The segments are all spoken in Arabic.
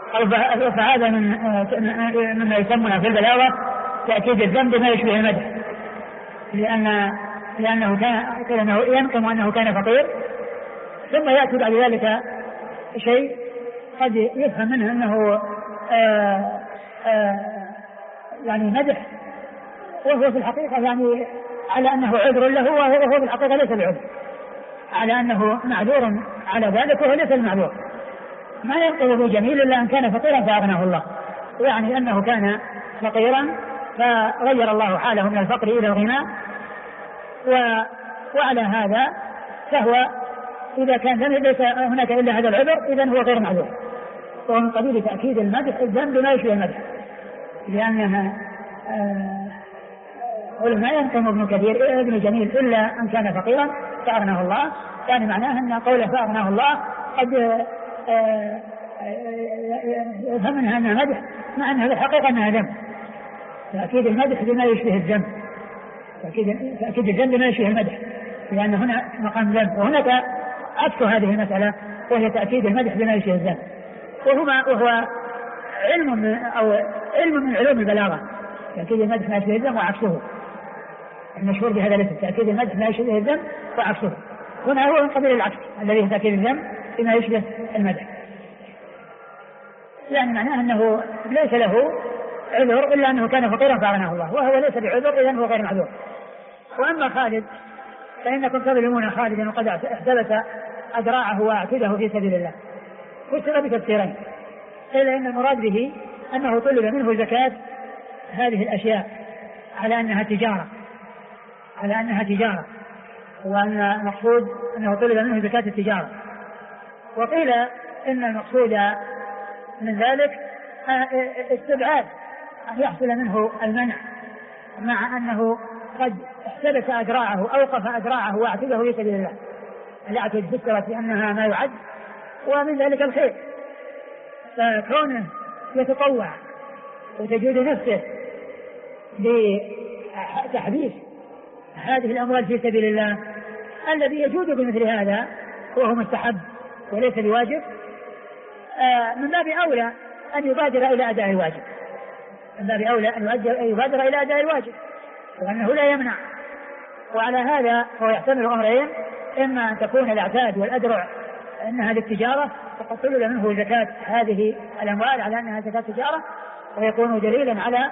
فهذا مما يسمى في البلاغة تأكيد الذنب ما يشبه المدح، لأنه كان ينقم أنه كان فقير، ثم يأتي بعد ذلك شيء قد يفهم منه أنه يعني مدح، وهو في الحقيقة يعني على أنه عذر له، وهو في الحقيقة ليس بعذر، على أنه معذور على ذلك وهو ليس المعذور. ما ينقذه جميل إلا أن كان فقيرا فأغناه الله، يعني أنه كان فقيرا فغير الله حاله من الفقر إلى الغنى، وعلى هذا فهو إذا كان ليس هناك إلا هذا العذر إذن هو غير معذور، وهو من قبيل تأكيد المدح الذنب ما يشبه المدح، لأنها ما ينقم ابن كثير ابن جميل إلا أن كان فقيرا فأغناه الله، يعني معناه أن قوله فأغناه الله قد يفهم منها أنها مدح، مع أنها الحقيقة أنها ذنب. تأكيد المدح بما يشبه الذنب، تأكيد الذنب بما يشبه المدح، لأن هنا مقام ذنب، وهناك عكس هذه المسألة وهي تأكيد المدح بما يشبه الذنب، وهو علم من علوم البلاغة، تأكيد المدح بما يشبه الذنب وعكسه، المشهور بهذا الاسم تأكيد المدح بما يشبه الذنب وعكسه. هنا هو من قبيل العكس الذي هو تأكيد الذنب بما يشبه المدح، يعني معناه أنه ليس له عذر إلا أنه كان فقيرا فأغناه الله، وهو ليس بعذر إذن هو غير معذور. وأما خالد فإنكم تظلمون خالدا وقد احتبس أدراعه وأعتده في سبيل الله، فسر بتفسيرين، قيل إن المراد به أنه طلب منه زكاة هذه الأشياء على أنها تجارة، وأن المقصود أنه طلب منه زكاة التجارة. وقيل إن المقصود من ذلك استبعاد أن يحصل منه المنع، مع أنه قد احتبس أدراعه أوقف أدراعه واعتده في سبيل الله، الأعتد فسرت بأنها ما يعد، ومن ذلك الخير، فكونه يتطوع وتجود نفسه لتحديث هذه الأموال في سبيل الله الذي يجود بمثل هذا وهو مستحب وليس بواجب، من باب أولى أن يبادر إلى أداء الواجب، يبادر إلى أداء الواجب، وأنه لا يمنع. وعلى هذا هو يحتمل أمرين، إما أن تكون الأعتاد والأدرع أنها للتجارة فقد طلب منه زكاة هذه الأموال على أنها زكاة تجارة، ويكون دليلا على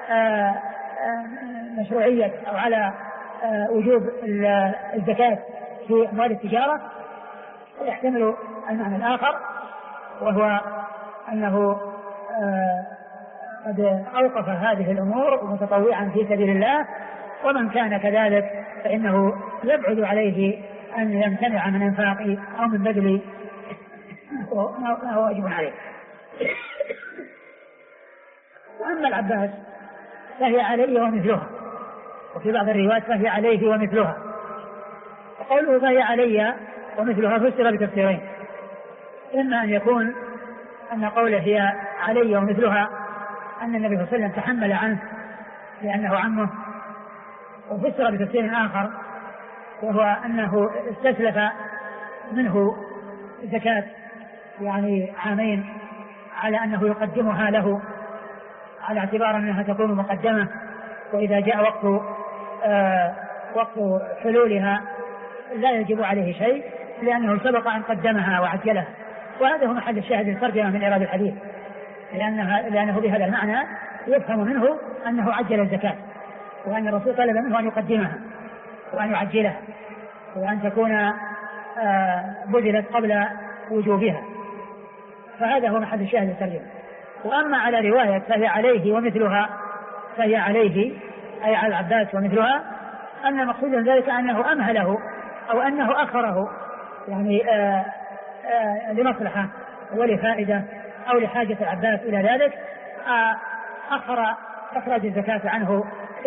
مشروعية أو على وجوب الزكاة في أموال التجارة. ويحتمل المعنى الآخر وهو أنه قد أوقف هذه الأمور متطوعا في سبيل الله، ومن كان كذلك فإنه يبعد عليه أن يمتنع من إنفاق أو من بذل ما هو واجب عليه. وأما العباس فهي عليه ومثلها، وفي بعض الروايات فهي عليه ومثلها، وقوله فهي علي ومثلها فسر بتفسيرين، إما أن يكون أن قوله هي علي ومثلها أن النبي صلى الله عليه وسلم تحمل عنه لأنه عمه، وفسر بتفسير آخر وهو أنه استسلف منه زكاة يعني عامين على أنه يقدمها له على اعتبار أنها تكون مقدمة، وإذا جاء وقت حلولها لا يجب عليه شيء لأنه سبق أن قدمها وعجلها. وهذا هو محل الشاهد الترجمة من إيراد الحديث، لأنه بهذا المعنى يفهم منه أنه عجل الزكاة، وأن الرسول طلب منه أن يقدمها وأن يعجلها وأن تكون بذلت قبل وجوبها، فهذا هو محل الشاهد الترجمة. وأما على رواية فهي عليه ومثلها، فهي عليه أي على العباس ومثلها، أن مقصود ذلك أنه أمهله أو أنه أخره يعني لمصلحة ولفائدة أو لحاجة العباس إلى ذلك، أخر إخراج الزكاة عنه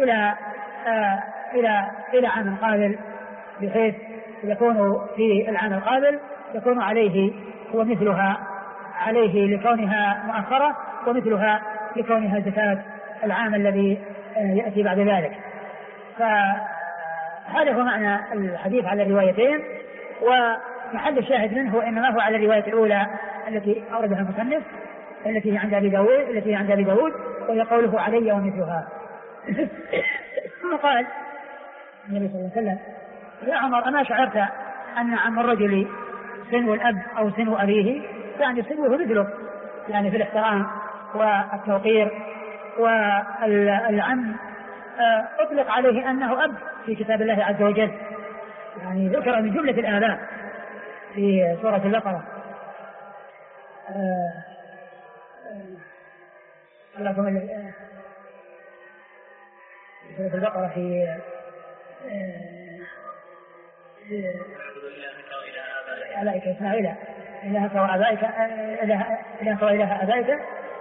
إلى عام قابل، بحيث يكون في العام القابل يكون عليه ومثلها، عليه لكونها مؤخرة ومثلها لكونها زكاة العام الذي يأتي بعد ذلك. فهذا هو معنى الحديث على الروايتين، ومحل الشاهد منه إنما هو على الرواية الأولى التي أوردها المصنف، التي هي عند أبي داود وهي قوله علي ومثلها. ثم قال النبي صلى الله عليه وسلم يا عمر أما شعرت أن عم الرجل سنو الأب أو سنو أبيه، يعني سنوه مثله يعني في الاحترام والتوقير، والعم أطلق عليه أنه أب في كتاب الله عز وجل، يعني ذكر من جملة الآباء في سورة البقرة. سورة البقرة في آبائك إسماعيل إلهك وإله آبائك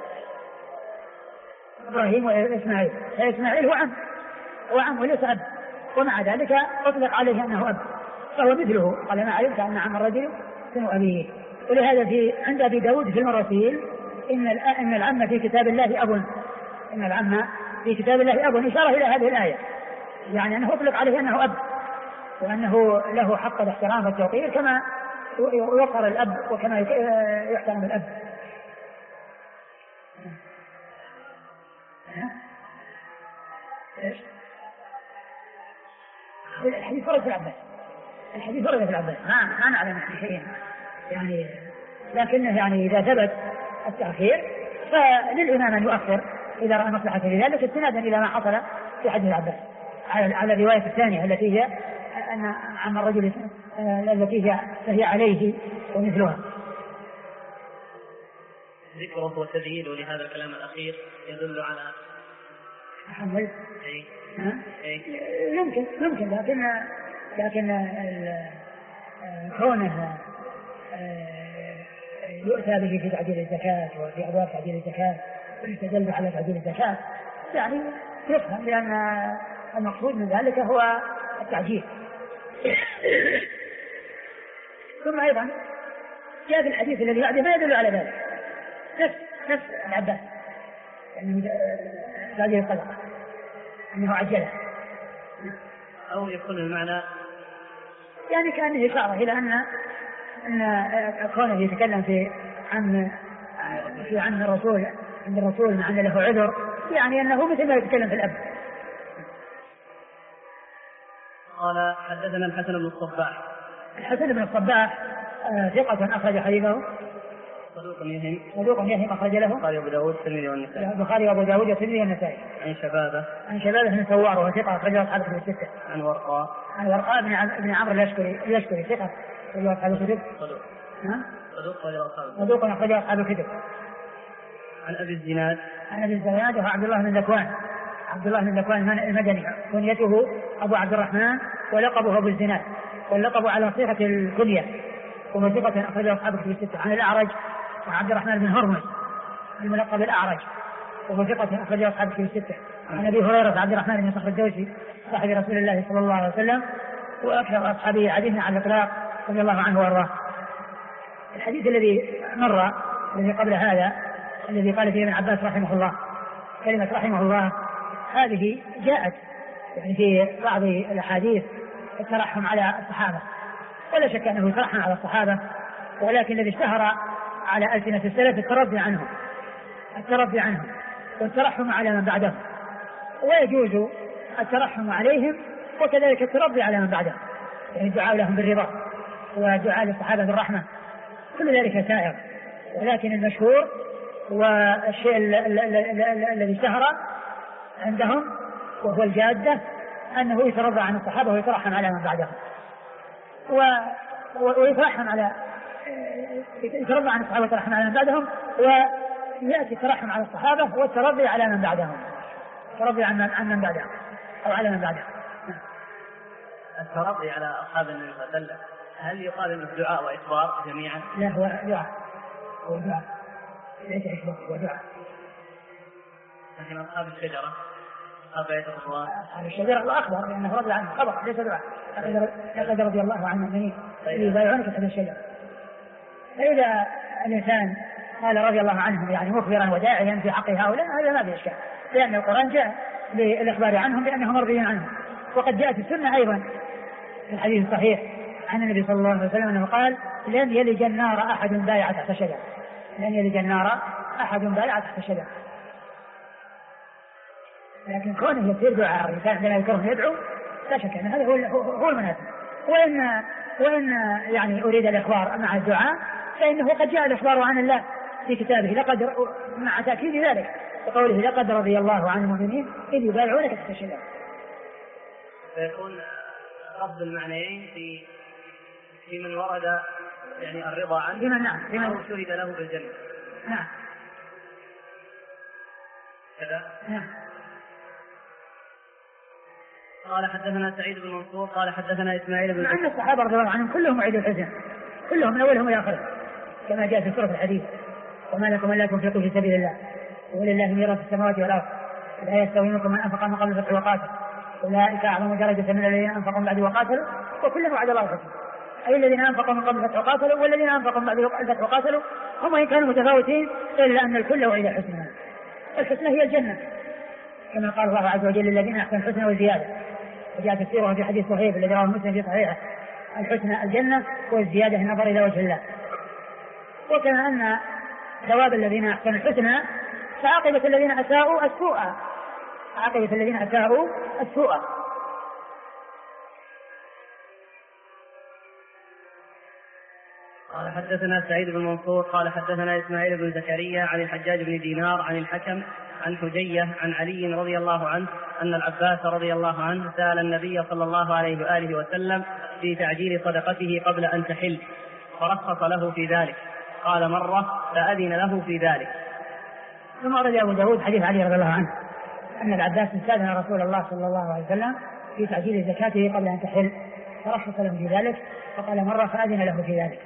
إبراهيم وإسماعيل، فإسماعيل هو عم وليس أب، ومع ذلك أطلق عليه أنه أب، فهو مثله. قال ما علمت أن عم الرجل سنو أبيه. ولهذا عند أبي داود في المراسيل إن العم في كتاب الله أب، إن العم في كتاب الله أب، إشارة إلى هذه الآية، يعني أنه أطلق عليه أنه أب، وأنه له حق الاحترام والتوقير كما يوقر الأب وكما يحترم الأب. الحديث ورد في العباس، ما نعلم شيئا يعني، لكنه يعني إذا ثبت التأخير فللإمام أن يؤخر إذا رأى مصلحة في ذلك، استنادا إلى ما حصل في حديث العباس على الرواية الثانية التي هي أن عم الرجل التي هي عليه ومثلها. ذكره وتذييله لهذا الكلام الأخير يدل على محمد. يمكن لكن كونه يؤتى به في تعديل الزكاة وفي أبواب تعديل الزكاة ويستدل على تعديل الزكاة يعني يفهم، لأن المقصود من ذلك هو التعجيل. ثم أيضا جاء في الحديث الذي بعده ما يدل على ذلك، نفس العباس يعني هذه الصدقة أنه عجلة، أو يكون المعنى يعني كأنه إشارة إلى أن كونه يتكلم في عن الرسول عند الرسول مع أن له عذر، يعني أنه مثل ما يتكلم في الأب. قال حدثنا الحسن بن الصباح ثقة أخرج حديثه، صدوق يهم أخرج له البخاري وأبو داود والترمذي والنسائي. عن شبابه بن سوار وهو ثقة أخرج أصحاب الكتب الستة. عن ورقاء بن عمرو اليشكري ثقة أخرج أصحاب الكتب. صدوق أخرج أصحاب الكتب. عن أبي الزناد وهو عبد الله بن ذكوان المدني، كنيته أبو عبد الرحمن ولقبه أبو الزناد، واللقب على صيغة الكنية، وهو ثقة أخرج أصحاب الكتب الستة. عن الأعرج وعبد الرحمن بن هرمز الملقب الأعرج، وهو ثقة أخرج أصحاب الكتب الستة. عن أبي هريرة عبد الرحمن بن صخر الدوسي صاحب رسول الله صلى الله عليه وسلم وأكثر أصحابه عديدنا على الإطلاق رضي الله عنه وأرضاه. الحديث الذي مر الذي قبل هذا الذي قال فيه ابن عباس رحمه الله كلمة رحمه الله، هذه جاءت يعني في بعض الأحاديث الترحم على الصحابة، ولا شك أنه يترحم على الصحابة، ولكن الذي اشتهر على ألسنة السلف الترضي عنهم والترحم على من بعدهم، ويجوز الترحم عليهم وكذلك الترضي على من بعدهم، يعني الدعاء لهم بالرضا ودعاء للصحابة بالرحمة، كل ذلك سائر. ولكن المشهور والشيء الذي اشتهر عندهم وهو الجادة أنه يترضى عن الصحابة ويترحم على من بعدهم، يترضى عن الصحابة ويترحم على من بعدهم، ويأتي الترحم على الصحابة والترضي على من بعدهم، الترضي عن من بعدهم أو على من بعدهم. الترضي على أصحاب النبي صلى الله عليه وسلم هل يقال انه دعاء وإخبار جميعا؟ لا، هو دعاء ليس إخبار، هو دعاء. لكن أصحاب الشجرة أصحاب الشجرة وأخبر لأنه رضي عنه خبر ليس دعاء. لقد رضي الله عن المؤمنين يبايعونك تحت الشجرة. فإذا الإنسان قال رضي الله عنهم يعني مخبرا وداعيا في حق هؤلاء هذا ما بإشكال، لأن القرآن جاء للإخبار عنهم بأنهم مرضيين عنهم. وقد جاءت السنة أيضا في الحديث الصحيح عن النبي صلى الله عليه وسلم أنه قال لن يلج النار أحد بايع تحت شجرة، لن يلج النار أحد بايع تحت الشجرة. لكن كونه يصير دعاء الإنسان عندما يذكره يدعو لا شك أن هذا هو المناسب. وإن يعني أريد الإخبار مع الدعاء فإنه قد جاء الإخبار عن الله في كتابه لقد مع تأكيد ذلك وقوله لقد رضي الله عن المؤمنين إذ يبايعونك تحت الشجرة. فيكون رفض المعنيين في من ورد يعني الرضا عنه أو شهد له بالجنة. نعم كذا. نعم. قال حدثنا سعيد بن منصور قال حدثنا إسماعيل بن مع أن الصحابة رضي الله عنهم كلهم وعدوا الحزن كلهم من أولهم إلى آخرهم كما جاء في سورة الحديث وما لكم ألا تنفقوا في سبيل الله ولله ميراث السماوات والأرض لا يستوي منكم من أنفق من قبل الفتح وقاتل أولئك أعظم درجة من الذين أنفقوا من بعد وقاتلوا وكلهم وعد الله الحسنى أي الذين أنفقوا من قبل الفتح وقاتلوا والذين أنفقوا من بعد الفتح وقاتلوا هم إن كانوا متفاوتين إلا أن الكل وعد الحسنى. الحسنى هي الجنة كما قال الله عز وجل للذين أحسنوا الحسنى وزيادة وجاء تفسيرها في حديث صحيح الذي رواه مسلم في صحيحه الحسنى الجنة والزيادة النظر إلى وجه الله. وكما أن ثواب الذين أحسنوا الحسنى فعاقبة الذين أساءوا السوء عاقبة الذين أساءوا السوء. قال حدثنا سعيد بن منصور قال حدثنا إسماعيل بن زكريا عن الحجاج بن دينار عن الحكم عن حجية عن علي رضي الله عنه أن العباس رضي الله عنه سأل النبي صلى الله عليه وآله وسلم في تعجيل صدقته قبل أن تحل فرخص له في ذلك قال مرة فأذن له في ذلك. ثم أورد أبو داود حديث علي رضي الله عنه أن العباس استأذن رسول الله صلى الله عليه وسلم في تعجيل زكاته قبل أن تحل فرخص له في ذلك فقال مرة فأذن له في ذلك.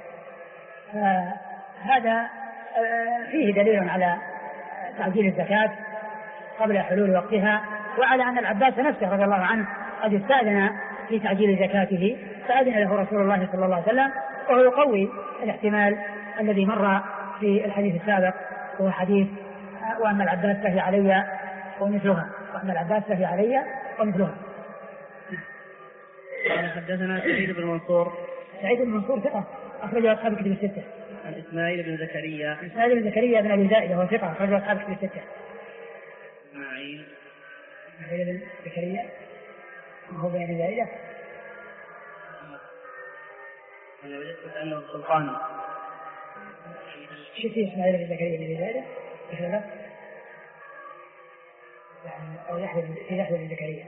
هذا فيه دليل على تعجيل الزكاة قبل حلول وقتها وعلى أن العباس نفسه رضي الله عنه قد استأذن في تعجيل زكاته فأذن له رسول الله صلى الله عليه وسلم وهو يقوي الاحتمال الذي مر في الحديث السابق وهو حديث وأن العباس فهي علي ومثلها حدثنا سعيد بن منصور ثقة أخرجه أصحاب الكتب الستة. عن إسماعيل بن زكريا بن أبي زائدة هو ثقة أخرجه أصحاب الكتب الستة. إسماعيل بن زكريا وهو بن أبي زائدة أنا وجدت أنه السلطاني. شفتي إسماعيل بن زكريا بن أبي زائدة أو يحيى بن زكريا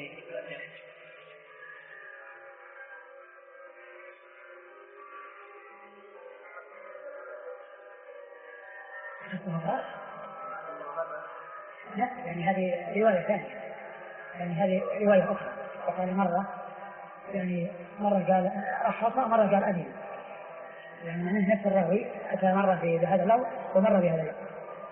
لا يعني هذه رواية ثانية يعني هذه رواية أخرى وقال مرة يعني مرة قال رخص مرة قال أذن يعني من نفس الراوي أتى مرة بهذا اللفظ ومرة بهذا اللفظ.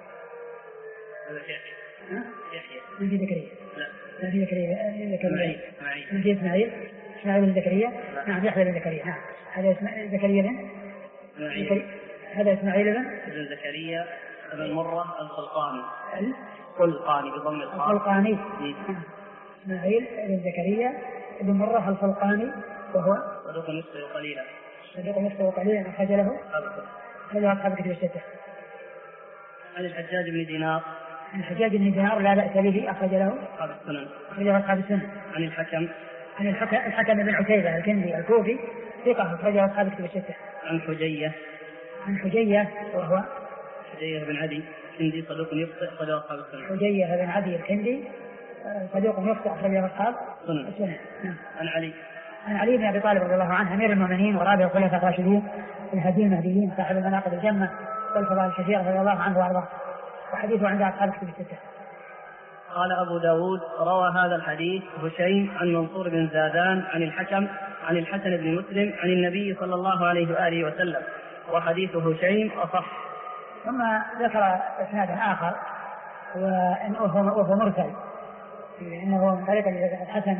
يحيى بن زكريا لا بن زكريا إسماعيل بن زكريا نعم يحيى بن زكريا نعم هذا زكريا بن هذا إسماعيل بن زكريا بن مرة الخلقاني بضم الخاء الخلقاني إسماعيل بن زكريا بن مرة الخلقاني وهو صدوق نصفه قليلا أخرج له أصحاب الكتب الستة. عن الحجاج بن دينار لا بأس به أخرج له أصحاب السنن. عن الحكم بن عتيبة الكندي الكوفي ثقة أخرجه أصحاب الكتب الستة. عن حجية وهو حجية بن عدي الكندي صدوق يخطئ أخرجه أصحاب السنن. حجية بن عدي الكندي صدوق يخطئ أخرجه أصحاب السنن. عن علي بن أبي طالب رضي الله عنه أمير المؤمنين ورابع الخلفاء الراشدين الهدي المهديين صاحب المناقب الجمة والفضائل الكثيرة رضي الله عنه وأرضاه وحديثه عند أصحاب الكتب الستة. قال أبو داود روى هذا الحديث هشيم عن منصور بن زادان عن الحكم عن الحسن بن مسلم عن النبي صلى الله عليه وآله وسلم وحديث هشيم أصح. ثم ذكر إسناد آخر وهو مرسل إنه من طريق الحسن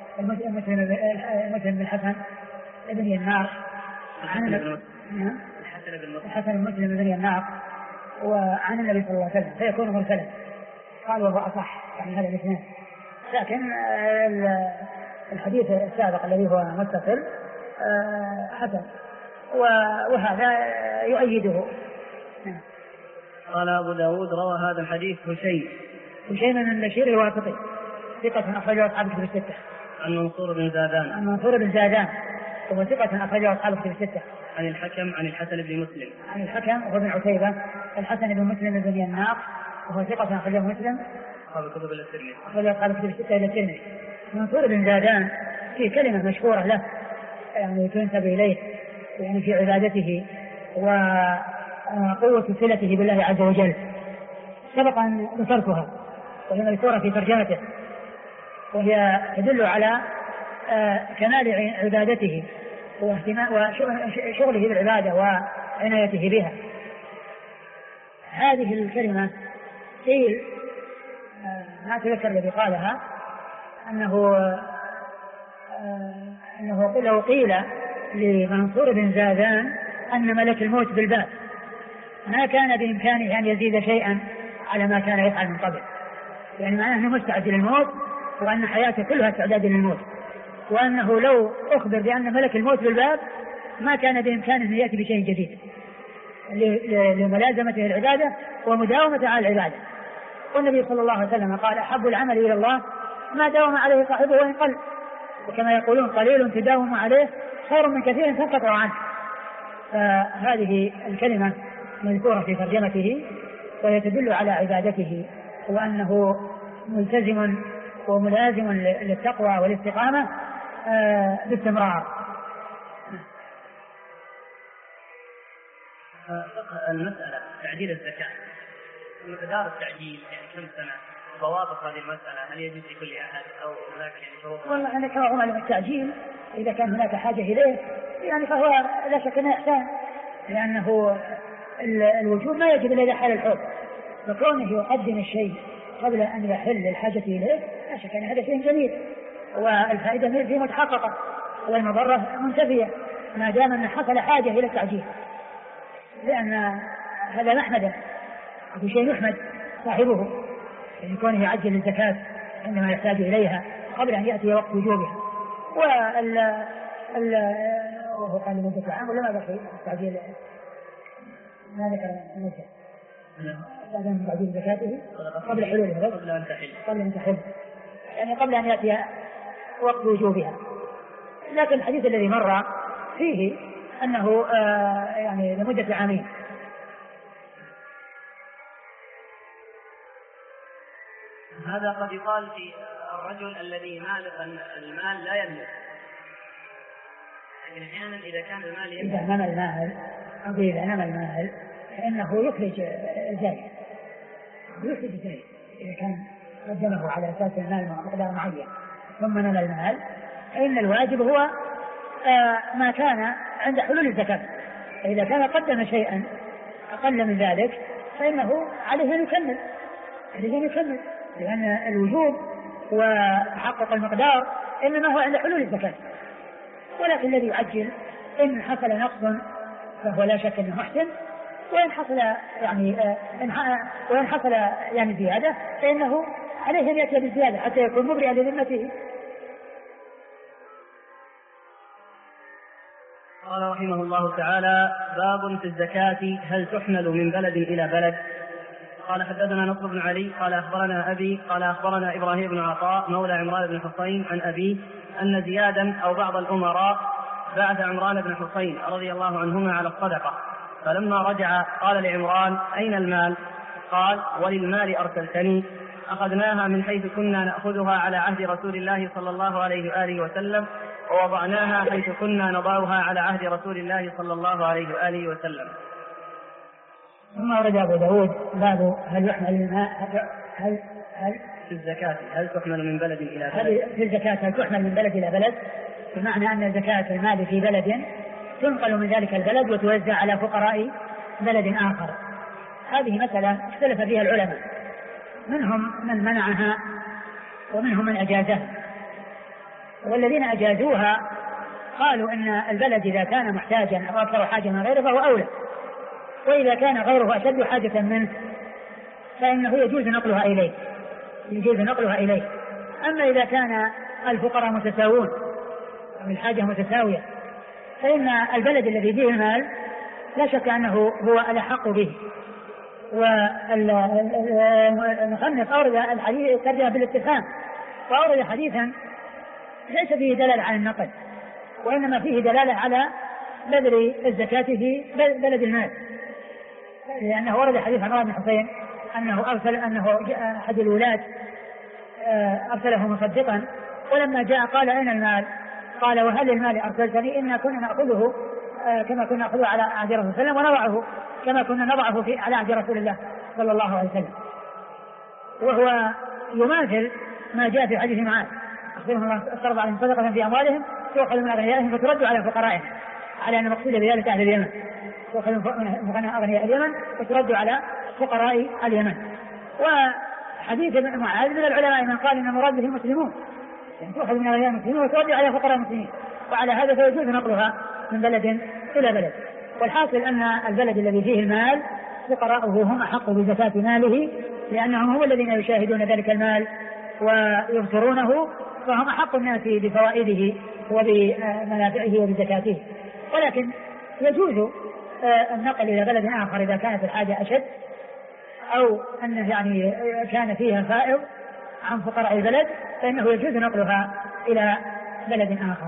مسلم بن حسن ابن النار الحسن المسلم بن النار وعن النبي صلى الله عليه وسلم فيكون مرسلا قال وهو أصح يعني هذا الاثنين. لكن الحديث السابق الذي هو متصل حسن وهذا يؤيده. قال أبو داود روى هذا الحديث هشيم بن بشير الواسطي ثقة أخرجه أصحاب الكتب الستة. عن منصور بن زادان وهو ثقة أخرجه أصحاب الكتب الستة. عن الحكم عن الحسن بن مسلم عن الحكم وهو بن عتيبة الحسن بن مسلم بن يناق وهو ثقة أخرجه مسلم أصحاب الكتب الترمذي أصحاب الكتب الستة إلى الترمذي. منصور بن زادان في كلمة مشهورة له يعني تنسب إليه يعني في عبادته وقوة صلته بالله عز وجل، سبق أن ذكرتها وهي مذكورة في ترجمته، وهي تدل على كمال عبادته وشغله بالعبادة وعنايته بها. هذه الكلمة قيل ما أتذكر الذي قالها أنه لو قيل لمنصور بن زادان أن ملك الموت بالباب ما كان بإمكانه أن يزيد شيئا على ما كان يفعل من قبل، يعني معناه أنه مستعد للموت وأن حياته كلها استعداد للموت، وأنه لو أخبر بأن ملك الموت بالباب ما كان بإمكانه أن يأتي بشيء جديد لملازمته العبادة ومداومة على العبادة. والنبي صلى الله عليه وسلم قال أحب العمل إلى الله ما داوم عليه صاحبه وإن قل، وكما يقولون قليل تداوم عليه خير من كثير تنقطع عنه. فهذه الكلمة مذكورة في ترجمته وهي تدل على عبادته وأنه ملتزم وملازم للتقوى والاستقامة باستمرار. المسألة تعجيل الزكاة، مقدار التعجيل يعني كم سنة، ضوابط هذه المسألة، هل يجوز لكل أحد أو هناك يعني شروط؟ والله أنا كما أقول التعجيل إذا كان هناك حاجة إليه يعني فهو لا شك أنه إحسان، لأنه الوجوب ما يجب إلا إذا حل الحب، فكونه يقدم الشيء قبل أن يحل الحاجة إليه لا شك أن هذا شيء جميل والفائدة فيه متحققة والمضرة منتفية ما دام أن حصل حاجة إلى التعجيل، لأن هذا محمدا هذا شيء يحمد صاحبه يعني كونه يعجل الزكاة عندما يحتاج إليها قبل أن يأتي وقت وجوبها. وهو قال لمدة عام ولا ما بقي التعجيل ما ذكر المدة بعد من تعجيل زكاته قبل حلولها قبل أن تحل يعني قبل أن يأتي وقت وجوبها. لكن الحديث الذي مر فيه أنه يعني لمدة عامين. هذا قد يقال في الرجل الذي المال لا يملك، لكن أحيانا إذا كان المال يملك إذا نمى المال فإنه يخرج الزائد إذا كان قدمه على أساس المال مقدار معين ثم نمى المال فإن الواجب هو ما كان عند حلول الزكاة، فإذا كان قدم شيئا أقل من ذلك فإنه عليه أن يكمل لأن الوجوب وتحقق المقدار إنما هو عند حلول الزكاة. ولكن الذي يعجل إن حصل نقص فهو لا شك أنه محسن، وإن حصل يعني زيادة فإنه عليه أن يأتي بالزيادة حتى يكون مبرئا لذمته. قال رحمه الله تعالى: باب في الزكاة هل تحمل من بلد إلى بلد؟ قال حدثنا نصر بن علي قال أخبرنا أبي قال أخبرنا إبراهيم بن عطاء مولى عمران بن حصين عن أبي أن زيادا أو بعض الأمراء بعث عمران بن حصين رضي الله عنهما على الصدقة، فلما رجع قال لعمران: أين المال؟ قال: وللمال أرسلتني، أخذناها من حيث كنا نأخذها على عهد رسول الله صلى الله عليه وآله وسلم، ووضعناها حيث كنا نضعها على عهد رسول الله صلى الله عليه وآله وسلم. ثم ورد أبو داود باب هل يحمل الماء هل في الزكاة هل تحمل من بلد إلى بلد؟ في الزكاة هل تحمل من بلد إلى بلد، بمعنى أن زكاة المال في بلد تنقل من ذلك البلد وتوزع على فقراء بلد آخر. هذه مسألة اختلف فيها العلماء، منهم من منعها ومنهم من أجازها، والذين أجازوها قالوا إن البلد إذا كان محتاجا أو أكثر حاجة من غيره فهو أولى، وإذا كان غيره أشد حاجة منه فإنه يجوز نقلها إليه. أما إذا كان الفقراء متساوون أو الحاجة متساوية فإن البلد الذي فيه المال لا شك أنه هو الأحق به، والمصنف أورد الحديث ترجمة بالاتفاق، وأورد حديثا ليس فيه دلالة على النقل، وإنما فيه دلالة على بذل الزكاة في بلد المال، لأنه ورد حديث عمران بن حسين أنه أحد الولاة أرسله مصدقا، ولما جاء قال أين المال؟ قال وهل المال أرسلتني؟ إنا كنا نأخذه كما كنا نأخذه على عهد رسول الله صلى الله عليه وسلم، ونضعه كما كنا نضعه على عهد رسول الله صلى الله عليه وسلم. وهو يماثل ما جاء في حديث معاذ أخبرهم الله افترض عليهم صدقة في أموالهم تؤخذ من أغنيائهم فترد على فقرائهم، على أن المقصود بذلك أهل اليمن، تؤخذ من أغنياء اليمن وترد على فقراء اليمن. وحديث معاذ من العلماء من قال إن المراد به المسلمون، يعني تؤخذ من أغنياء المسلمين وترد على فقراء المسلمين، وعلى هذا فيجوز نقلها من بلد إلى بلد. والحاصل أن البلد الذي فيه المال فقراءه هم أحق بزكاة ماله، لأنهم هم الذين يشاهدون ذلك المال ويبصرونه، فهم أحق الناس بفوائده وبمنافعه وبزكاته. ولكن يجوز النقل إلى بلد آخر إذا كانت الحاجة أشد، أو أنه يعني كان فيها فائض عن فقراء البلد، فإنه يجوز نقلها إلى بلد آخر.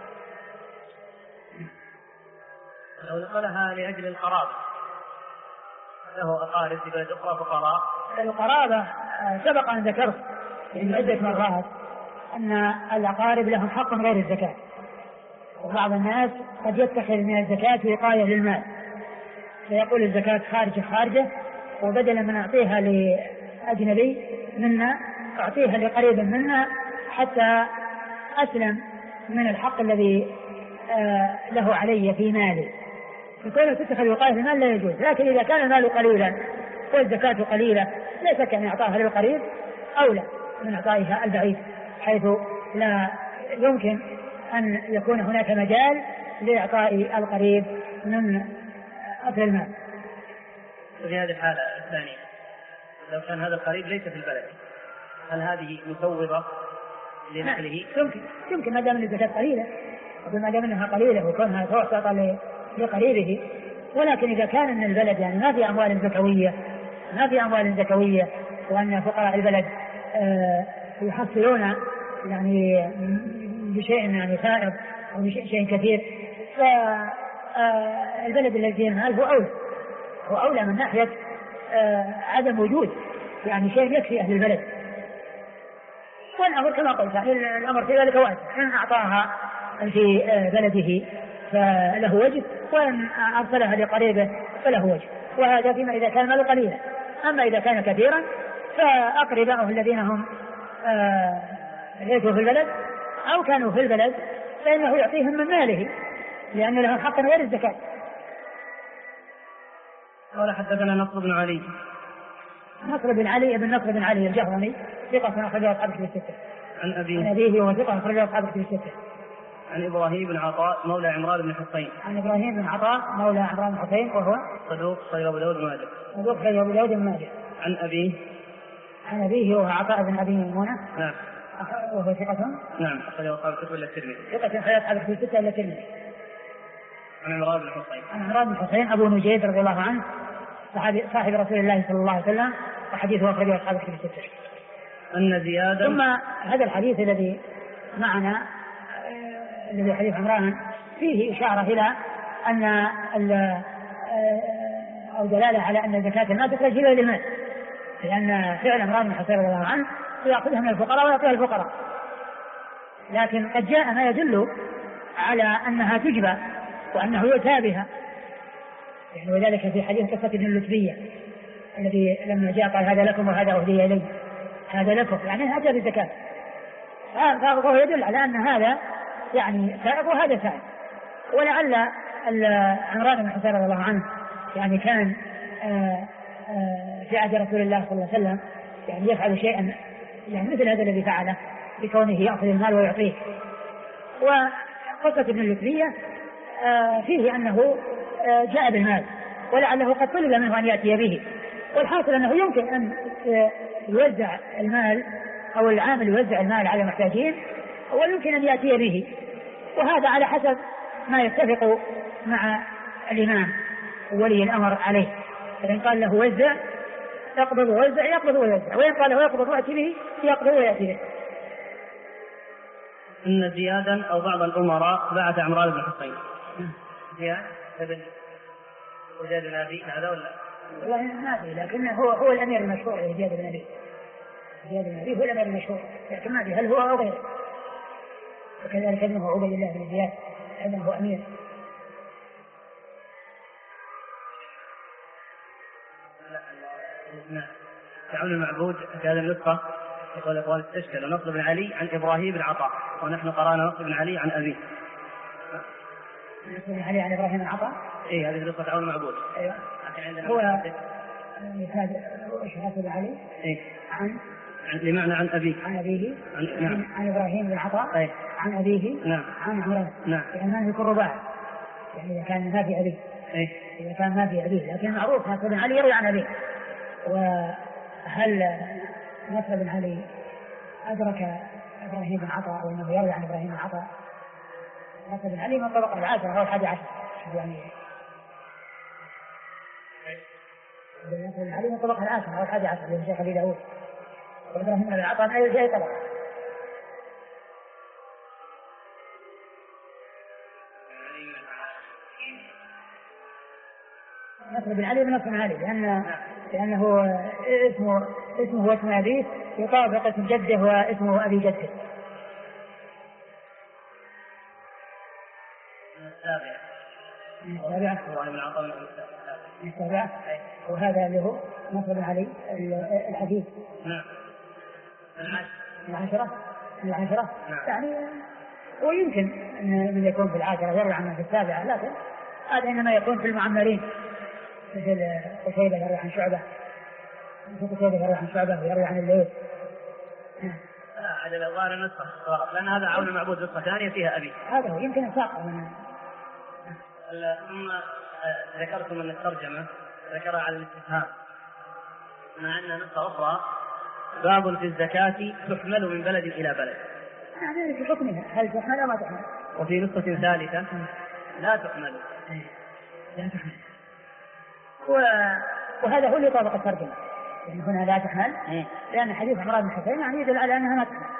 لو نقلها لأجل القرابة، له أقارب في بلد أخرى فقراء. القرابة سبق أن ذكرت في عدة مرات أن الأقارب لهم حق غير الزكاة، وبعض الناس قد يتخذ من الزكاة وقاية للمال، فيقول الزكاة خارجة، وبدلا من أعطيها لأجنبي منا أعطيها لقريب منا حتى أسلم من الحق الذي له علي في مالي. فكون تتخذ وقاية المال لا يجوز، لكن إذا كان المال قليلا والزكاة قليلة ليس كأن يعطاها للقريب أولى من إعطائها البعيد، حيث لا يمكن أن يكون هناك مجال لإعطاء القريب من أصل المال. في هذه الحالة الثانية لو كان هذا القريب ليس في البلد، هل هذه مسوغة لنقله؟ يمكن ما دام الزكاة قليلة، وما دام أنها قليلة وكونها تعطى لقريبه. ولكن إذا كان من البلد يعني ما في أموال زكوية وأن فقراء البلد يحصلون يعني بشيء يعني فائض أو بشيء كثير، فالبلد الذي فيه المال هو أولى من ناحية عدم وجود يعني شيء يكفي أهل البلد. والأمر كما قلت يعني الأمر في ذلك واسع، إن أعطاها في بلده فله وجه، وإن أرسلها لقريبه فله وجه، وهذا فيما إذا كان ماله قليلا. أما إذا كان كثيرا فأقربائه الذين هم ليسوا في البلد أو كانوا في البلد فإنه يعطيهم من ماله، لأن لهم حقا غير الزكاة. قال حدثنا نصر بن علي بن علي الجهرمي ثقة أخرجه أصحاب الكتب الستة. عن أبيه وهو ثقة أخرجه أصحاب الكتب الستة. عن إبراهيم بن عطاء مولى عمران بن حسين. وهو صدوق صحيح أبو داود بن ماجه. عن أبيه وهو عطاء بن أبي ميمونة. نعم. وهو ثقة. نعم. أخرجه أصحاب الكتب إلا الترمذي. ثقة أخرجه أصحاب الكتب الستة إلا الترمذي. عن عمران بن حسين أبو نجيد رضي الله عنه صاحب رسول الله صلى الله عليه وسلم، وحديثه أخرجه أصحاب الكتب الستة. أن زيادة. ثم هذا الحديث الذي معنا الذي حديث عمران فيه إشارة إلى أن أو دلالة على أن الزكاة ما تخرج إلا للمال، لأن فعل عمران بن حسين رضي الله عنه يأخذها من الفقراء ويعطيها الفقراء، لكن قد جاء ما يدل على أنها تجبى وأنه يؤتى بها، يعني وذلك في حديث قصة ابن اللتبية الذي لما جاء قال هذا لكم وهذا أهدي إلي، هذا لكم يعني أتى بالزكاة، فهو يدل على أن هذا يعني سائق وهذا سائق. ولعل عمران بن حسين رضي الله عنه يعني كان في عهد رسول الله صلى الله عليه وسلم يعني يفعل شيئا يعني مثل هذا الذي فعله بكونه يأخذ المال ويعطيه. وقصة ابن اللتبية فيه أنه جاء بالمال ولعله قد طلب منه أن يأتي به، والحاصل أنه يمكن أن يوزع المال أو العامل يوزع المال على المحتاجين ويمكن أن يأتي به، وهذا على حسب ما يتفق مع الإمام ولي الأمر عليه. فإن قال له وزع يقبض ويوزع يقبض ويوزع، وإن قال ويقبض ويأتي به يقبض ويأتي به. إن زيادا أو بعض الأمراء بعث عمران بن حصين. زياد ابن وزيد بن أبي هذا ولا؟ والله ما أدري، لكن هو الأمير المشهور زياد بن أبي. زياد بن أبي هو الأمير المشهور، لكن ما أدري هل هو أو غيره. وكذلك ابنه عبيد الله بن زياد أيضا هو أمير. تعاون المعبود في هذه النسخة يقول الإخوان استشكل نصر بن علي عن إبراهيم بن عطاء، ونحن قرأنا نصر بن علي عن أبيه. نصر بن علي عن إبراهيم بن عطاء؟ إيه هذه نسخة تعاون المعبود. أيوة. هو مثال نصر بن علي. إيه. عن لمعنى عن أبيه. عن أبيه. نعم. عن إبراهيم بن عطاء. أيه. عن أبيه. نعم. عن عمران. نعم. يعني ما يكون رباع، يعني إذا كان ما في أبيه. إيه. إذا كان ما في أبيه، لكن معروف نصر بن علي يروي عن أبيه. وهل نصر بن علي أدرك إبراهيم بن عطاء أو أنه يروي عن إبراهيم بن عطاء؟ نصر بن علي من طبقة العاشرة أو 11 يعني. نصر بن علي من طبقة العاشرة أو 11 يعني شيخ أبي داود. وإبراهيم بن عطاء من أي شيء طبعا. نصر بن علي بن نصر بن علي لأنه اسمه واسم أبيه يطابق اسم جده واسمه أبي جده. السابعة. وهذا اللي هو نصر بن علي الحديث. نعم. العشرة. يعني ويمكن أن من يكون في العاشرة يروي عنه في السابعة، لكن هذا إنما يكون في المعمرين مثل قتيبة يروي عن شعبة. ويروي عن الليث. هذا الظاهر النسخة لأن هذا عون المعبود نسخة ثانية فيها أبي. هذا هو يمكن الساقط من. ثم ذكرتم أن الترجمة ذكرها على الاستفهام، مع أن نسخة أخرى باب في الزكاة تحمل من بلد إلى بلد. يعني في حكمها هل تحمل أو ما تحمل. وفي نسخة ثالثة لا تحمل. وهذا هو اللي طابق الترجمة، يعني هنا لا تحمل لأن حديث عمران بن حصين يعني يدل على أنها ما تحمل.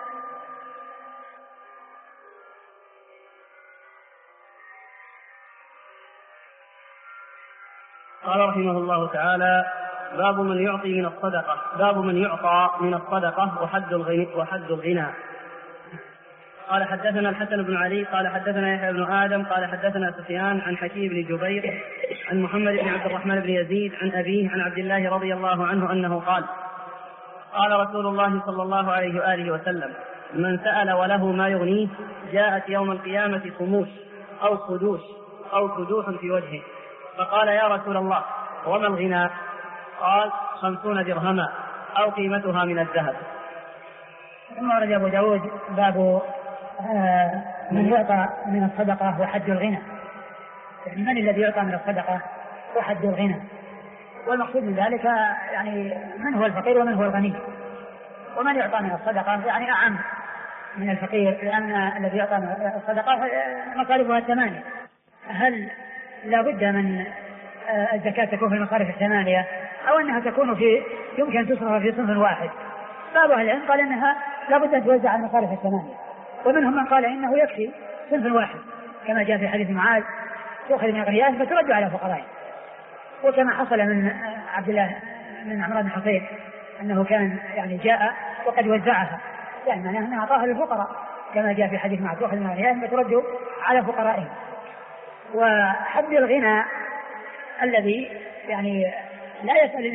قال رحمه الله تعالى: باب من يعطي من الصدقة. باب من يعطى من الصدقة وحد الغنى. قال حدثنا الحسن بن علي قال حدثنا يحيى بن آدم قال حدثنا سفيان عن حكيم بن جبير عن محمد بن عبد الرحمن بن يزيد عن أبيه عن عبد الله رضي الله عنه أنه قال: قال رسول الله صلى الله عليه وآله وسلم: من سأل وله ما يغنيه جاءت يوم القيامة خموش أو خدوش أو كدوح في وجهه، فقال: يا رسول الله وما الغنى؟ قال: 50 درهما أو قيمتها من الذهب. ثم ورد أبو داود باب من يعطى من الصدقة وحد الغنى. يعني من الذي يعطى من الصدقة وحد الغنى؟ والمقصود من ذلك يعني من هو الفقير ومن هو الغني. ومن يعطى من الصدقة يعني أعم من الفقير، لأن الذي يعطى من الصدقة مصارفها 8. هل لا بد من الزكاة تكون في المصارف 8 أو أنها تكون يمكن أن تصرف في صنف واحد؟ بعض أهل العلم قال أنها لا بد أن توزع على المصارف 8، ومنهم من قال إنه يكفي صنف واحد كما جاء في حديث معاذ: تؤخذ من أغنيائهم فترد على فقرائهم. وكما حصل من عبد الله من عمران بن حصين أنه كان يعني جاء وقد وزعها، يعني معناه أنها أعطاها للفقراء كما جاء في حديث معاذ: تؤخذ من أغنيائهم فترد على فقرائهم. وحد الغنى الذي يعني لا يسأل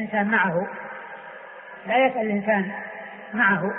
الإنسان معه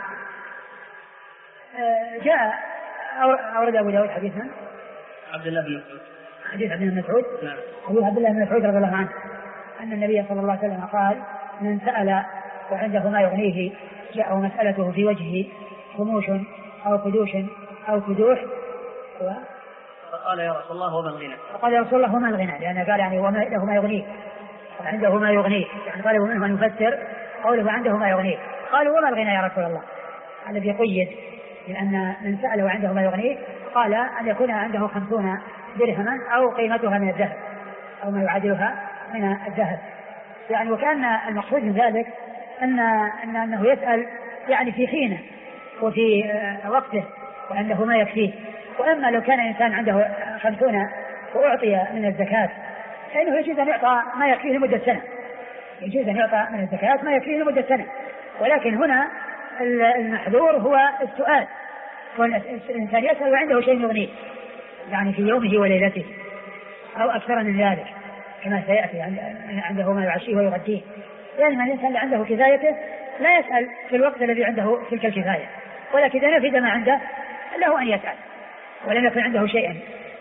جاء أورد أبو داود حديثا عبد الله بن مسعود. حديث عبد الله بن مسعود. نعم. حديث عبد الله بن مسعود رضي الله عنه أن النبي صلى الله عليه وسلم قال: من سأل وعنده ما يغنيه جاء مسألته في وجهه خموش أو كدوش أو كدوح. فقال: يا رسول الله وما الغنى؟ فقال: يا رسول الله وما الغنى؟ لأنه قال يعني وما له ما يغنيه، عنده ما يغنيه، يعني طالب منه أن يفسر قوله عنده ما يغنيه. قالوا: وما الغنى يا رسول الله؟ الذي يقيد، لأن من سأل وعنده ما يغنيه قال أن يكون عنده 50 درهما أو قيمتها من الذهب أو ما يعادلها من الذهب. يعني وكان المقصود من ذلك أنه يسأل يعني في حينه وفي وقته وأنه ما يكفيه. وأما لو كان الإنسان عنده 50 وأعطي من الزكاة فإنه يجوز أن يعطى ما يكفيه لمدة سنة، يجوز أن يعطى من الزكاة ما يكفيه لمدة سنة. ولكن هنا المحذور هو السؤال، والإنسان يسأل وعنده شيء يغنيه يعني في يومه وليلته أو أكثر من ذلك كما سيأتي، عنده ما يعشيه ويغديه. يعني من الإنسان اللي عنده كفايته لا يسأل في الوقت الذي عنده تلك الكفاية، ولكن إذا نفد ما عنده له أن يسأل، ولم يكن عنده شيئا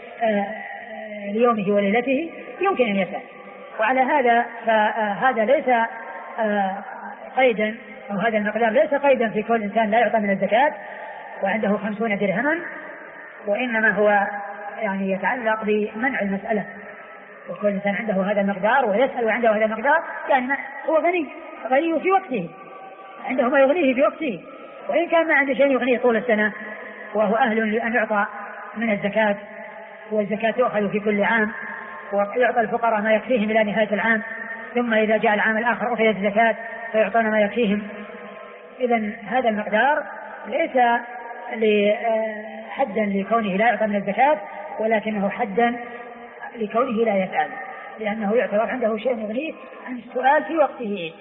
ليومه وليلته يمكن أن يسأل. وعلى هذا فهذا ليس قيدا، أو هذا المقدار ليس قيدا في كل إنسان لا يعطى من الزكاة وعنده 50 درهما، وإنما هو يعني يتعلق بمنع المسألة. وكل إنسان عنده هذا المقدار ويسأل وعنده هذا المقدار يعني هو غني في وقته، عنده ما يغنيه في وقته، وإن كان ما عنده شيء يغنيه طول السنة وهو أهل لأن يعطى من الزكاة، والزكاة تؤخذ في كل عام ويعطى الفقراء ما يكفيهم إلى نهاية العام، ثم إذا جاء العام الآخر أخذت الزكاة فيعطون ما يكفيهم. إذن هذا المقدار ليس حدا لكونه لا يعطى من الزكاة، ولكنه حدا لكونه لا يسأل، لأنه يعتبر عنده شيء يغنيه عن السؤال في وقته.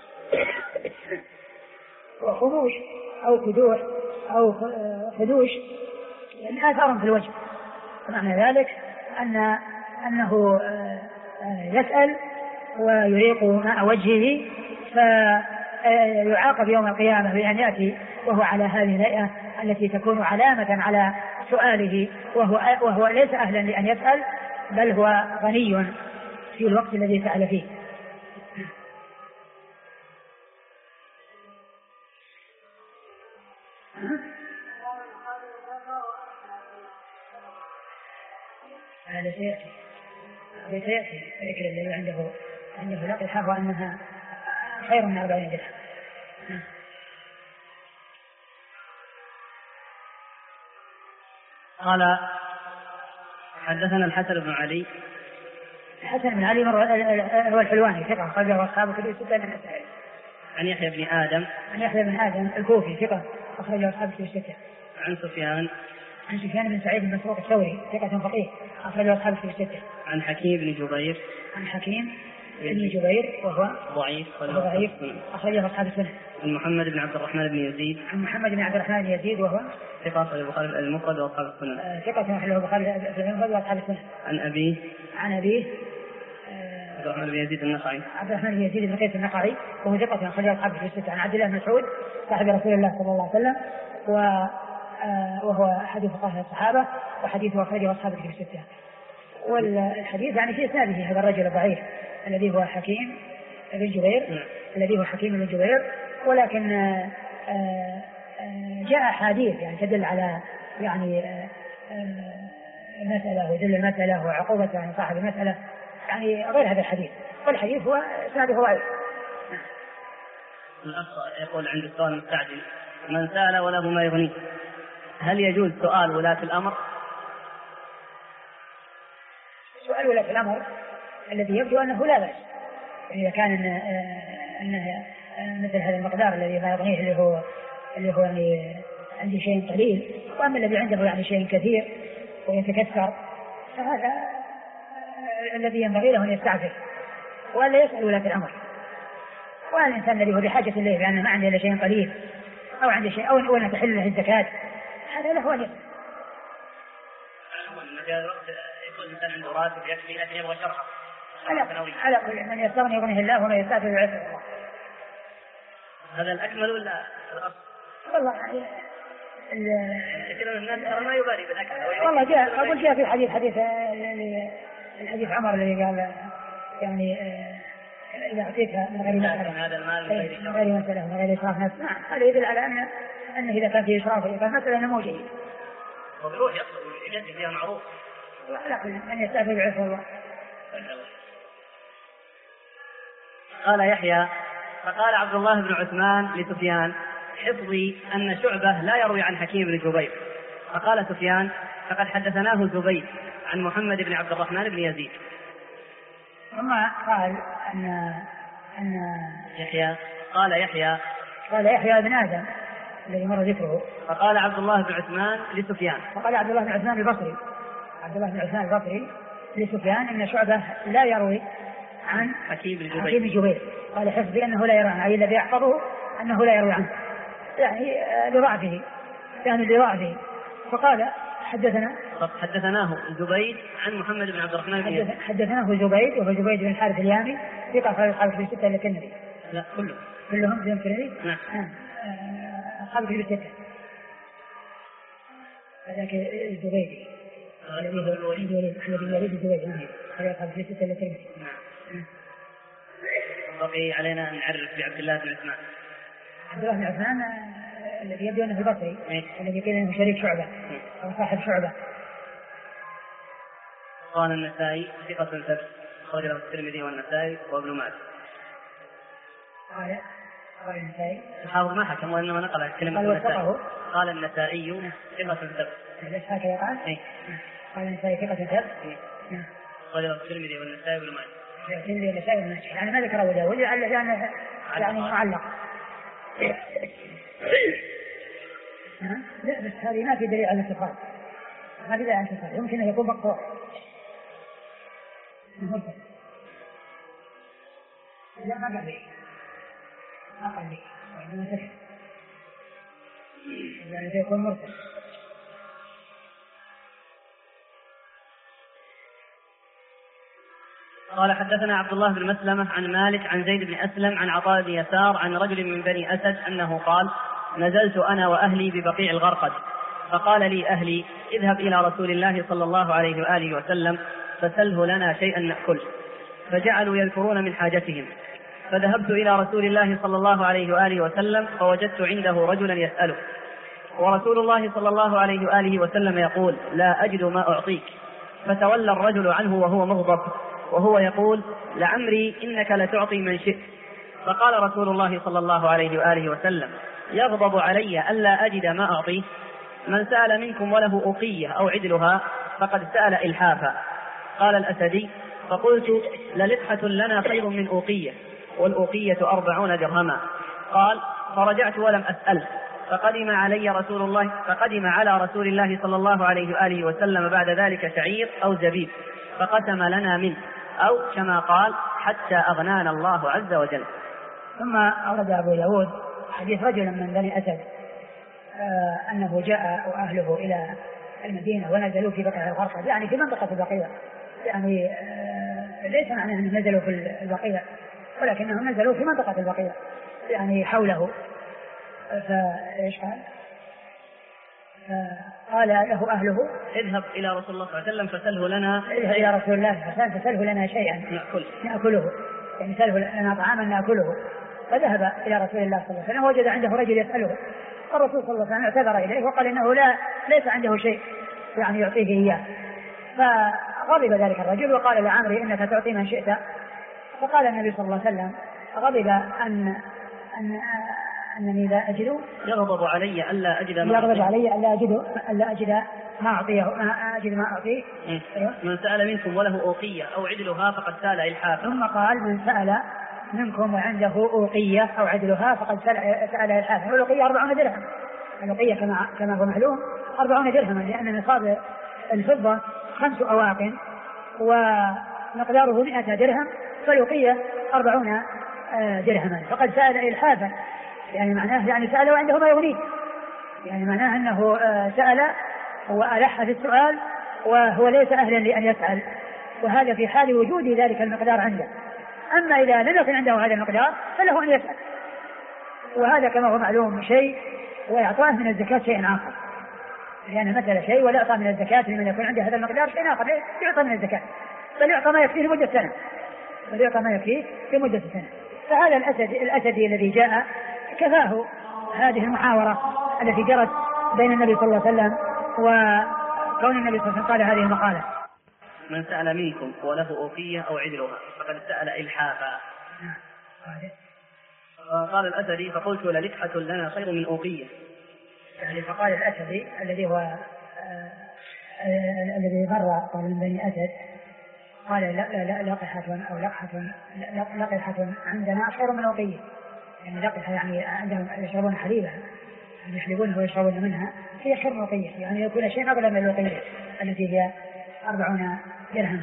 وخموش أو كدوح أو خدوش يعني آثار في الوجه، معنى ذلك أنه يسأل ويريق ماء وجهه فيعاقب يوم القيامة بأن يأتي وهو على هذه الهيئة التي تكون علامة على سؤاله، وهو ليس أهلا لأن يسأل، بل هو غني في الوقت الذي سأل فيه. هذا سيأتي ذكر الذي عنده لقحة وأنها خير من 40 درهم. قال حدثنا الحسن بن علي. الحسن بن علي هو الحلواني ثقة أخرجه أصحاب كتب الستة من النسائي. عن يحيى بن آدم. عن يحيى بن آدم الكوفي ثقة أخرجه أصحاب كتب الستة. عن سفيان. عن سفيان بن سعيد بن مسروق الثوري ثقة فقيه أخرجه أصحاب كتب الستة. عن حكيم بن جبير. عن حكيم بن جبير وهو ضعيف أخرجه أصحاب السنة. عن محمد بن عبد الرحمن بن يزيد. عن محمد بن عبد الرحمن بن يزيد وهو ثقة أخرجه البخاري المفرد وأصحاب السنة. ثقة أخرجه البخاري المفرد وأصحاب السنة. عن أبيه. عبد الرحمن بن يزيد النخعي. عبد الرحمن بن يزيد بن قيس النخعي وهو ثقة أخرجه أصحاب الستة. عن عبد الله بن مسعود صاحب رسول الله صلى الله عليه وسلم وهو أحد فقهاء الصحابة وحديثه أخرجه أصحاب الستة. والحديث يعني في إسناده هذا الرجل الضعيف الذي هو حكيم بن جبير ولكن جاء حديث يعني تدل على يعني المسألة ويدل المسألة وعقوبة عن صاحب المسألة يعني غير هذا الحديث، والحديث هو إسناده ضعيف. الأخ يقول عند السؤال المستعجل من سأل وله ما يغنيه، هل يجوز سؤال ولاة الأمر؟ سؤال ولاة الأمر الذي يبدو أنه لا بأس إذا كان أنه مثل هذا المقدار الذي ما يغنيه اللي هو يعني عنده شيء قليل، وأما الذي عنده يعني شيء كثير ويتكثر فهذا الذي ينبغي له أن يستعفف ولا يسأل ولاة الأمر. والإنسان الذي هو بحاجة إليه لأنه ما عنده إلا شيء قليل أو عنده شيء أو أن تحل له الزكاة هذا له أن يسأل. يكون الإنسان عنده راتب يكفي لكن يبغى شرحه على من يستغني يغنيه الله ومن يستعفف يعفه الله. هذا الأكمل ولا الأصل؟ والله كثير من الناس ما يبالي بالأكل. والله جاء في الحديث عمر الذي قال يعني إذا أعطيتها من غير مسألة هذا المال من غير مسألة من غير إسراف نفس. هذا يدل على أنه إذا كان فيه إسراف فالمسألة أنه مو جيد. وبيروح يطلب ويجد فيها معروف. لا كل من يستعفف يعفه الله. قال يحيى فقال عبد الله بن عثمان لسفيان حفظي أن شعبة لا يروي عن حكيم بن جبير. فقال سفيان فقد حدثناه زبيد عن محمد بن عبد الرحمن بن يزيد. ثم قال أن يحيى قال يحيى بن آدم الذي مر ذكره. فقال عبد الله بن عثمان لسفيان. فقال عبد الله بن عثمان البصري لسفيان إن شعبة لا يروي عن حكيم بن جبير. قال حفظي أنه لا يروي عنه، أي الذي يحفظه أنه لا يروي عنه، يعني لضعفه. فقال حدثناه زبيد عن محمد بن عبد الرحمن بن يزيد. حدثناه زبيد وهو زبيد بن الحارث اليامي ثقة أخرج أصحاب في 6 إلا الترمذي. لا كلهم زي الترمذي. نعم. أصحاب في 6. هذاك الزبيدي الذي يريد الزبيدي أخرج أصحاب في 6 إلا الترمذي. نعم. بقي علينا أن نعرف بعبد الله بن عثمان. عبد الله بن عثمان الذي يبدو أنه البصري الذي قيل أنه شريك شعبة أو صاحب شعبة. قال النسائي ثقة ثبت أخرجه الترمذي والنسائي وابن ماجه. قال النسائي الحافظ ما حكم وإنما نقل كلمة النسائي. قال النسائي ثقة ثبت. ليش هكذا قال؟ قال النسائي ثقة ثبت. أخرجه الترمذي والنسائي وابن ماجه. الترمذي والنسائي وابن ماجه يعني ما ذكر أبو داود يعني معلق. لا بس هذه ما في دليل على الاتصال، ما في دليل على الاتصال، يمكن أن يكون مقطوع. لا ما قال لي وإنما تكفي يعني سيكون مرسل. قال حدثنا عبد الله بن مسلمة عن مالك عن زيد بن أسلم عن عطاء بن يسار عن رجل من بني أسد أنه قال نزلت أنا وأهلي ببقيع الغرقد فقال لي أهلي اذهب إلى رسول الله صلى الله عليه وآله وسلم فسله لنا شيئا نأكل، فجعلوا يذكرون من حاجتهم، فذهبت إلى رسول الله صلى الله عليه وآله وسلم فوجدت عنده رجلا يسأله، ورسول الله صلى الله عليه وآله وسلم يقول لا أجد ما أعطيك، فتولى الرجل عنه وهو مغضب وهو يقول لعمري إنك لتعطي من شئت. فقال رسول الله صلى الله عليه وآله وسلم يغضب علي ألا أجد ما أعطيه؟ من سأل منكم وله أوقية أو عدلها فقد سأل إلحافا. قال الأسدي فقلت للقحة لنا خير من أوقية، والأوقية 40 درهما. قال فرجعت ولم أسأل، فقدم على رسول الله صلى الله عليه وآله وسلم بعد ذلك شعير أو زبيب فقسم لنا منه، أو كما قال حتى أغنانا الله عز وجل. ثم أورد أبو داود حديث رجل من بني أسد أنه جاء وأهله إلى المدينة ونزلوا في بقيع الغرقد، يعني في منطقة البقيع، يعني ليس معنى أنهم نزلوا في البقيع ولكنهم نزلوا في منطقة البقيع يعني حوله. فإيش قال له أهله اذهب إلى رسول الله صلى الله عليه وسلم فسله لنا، اذهب إلى رسول الله فسله لنا شيئا نأكله، يعني سله لنا طعاما نأكله. فذهب إلى رسول الله صلى الله عليه وسلم ووجد عنده رجل يسأله، الرسول صلى الله عليه وسلم اعتذر إليه وقال إنه ليس عنده شيء يعني يعطيه إياه. فغضب ذلك الرجل وقال لعمري إنك تعطي من شئت. فقال النبي صلى الله عليه وسلم غضب أنني لا أجد، يغضب علي ألا أجد ما أعطيه. من سأل منكم وله أوقية أو عدلها فقد سأل إلحافا. ثم قال من سأل منكم وعنده أوقية أو عدلها فقد سأل إلحافا. والأوقية 40 درهم، الأوقية كما هو معلوم 40 درهما، لأن نصاب الفضة 5 أواق ومقداره 100 درهم، فالأوقية 40 درهما، فقد سأل إلحافا، يعني معناه يعني سأل وعنده ما يغنيه، يعني معناه أنه سأل وألح في السؤال وهو ليس أهلا لأن يسأل، وهذا في حال وجود ذلك المقدار عنده. أما إذا لم يكن عنده هذا المقدار فله أن يسأل، وهذا كما هو معلوم شيء ويعطاه من الزكاة شيء آخر، لأن مثل شيء ولا يعطى من الزكاة لمن يكون عنده هذا المقدار شيء آخر يعطى من الزكاة، بل يعطى ما يكفيه لمدة سنة. فهذا الأسدي الذي جاء كفاه هذه المحاورة التي جرت بين النبي صلى الله عليه وسلم وكون النبي صلى الله عليه وسلم قال هذه المقالة من سأل منكم وله أوقية أو عدلها فقد سأل إلحافا. قال الأسدي فقلت للقحة لنا خير من أوقية، يعني فقال الأسدي الذي هو الذي مر من بني أسد قال لا لقحة أو لقحة عندنا خير من أوقية، يعني لقحة يعني عندهم يشربون حليبها يشربونها ويشربون منها هي خير الوقية يعني يكون شيء أغلى من الوقية التي هي 40 درهم.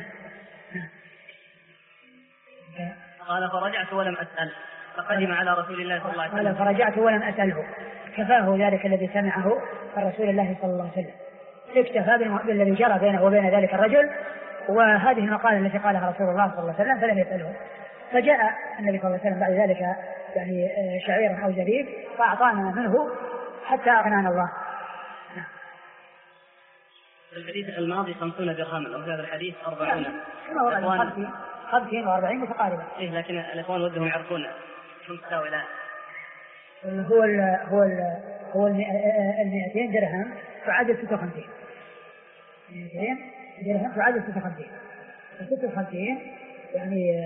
قال فرجعت ولم أسأل فقدم على رسول الله صلى الله عليه وسلم. قال فرجعت ولم أسأله كفاه ذلك الذي سمعه عن رسول الله صلى الله عليه وسلم اكتفى بالذي جرى بينه وبين ذلك الرجل وهذه المقالة التي قالها رسول الله صلى الله عليه وسلم فلم يسأله. فجاء النبي صلى الله عليه وسلم بعد ذلك يعني شعير أو زبيب فأعطانا منه حتى أغنانا الله. الحديث الماضي 50 درهما وفي هذا الحديث 40. كما ورد 50 و40 متقاربة. إيه لكن الإخوان ودهم يعرفون كم تساوي الآن. هو 200 درهم تعادل 56. 200 درهم تعادل 56. 56 يعني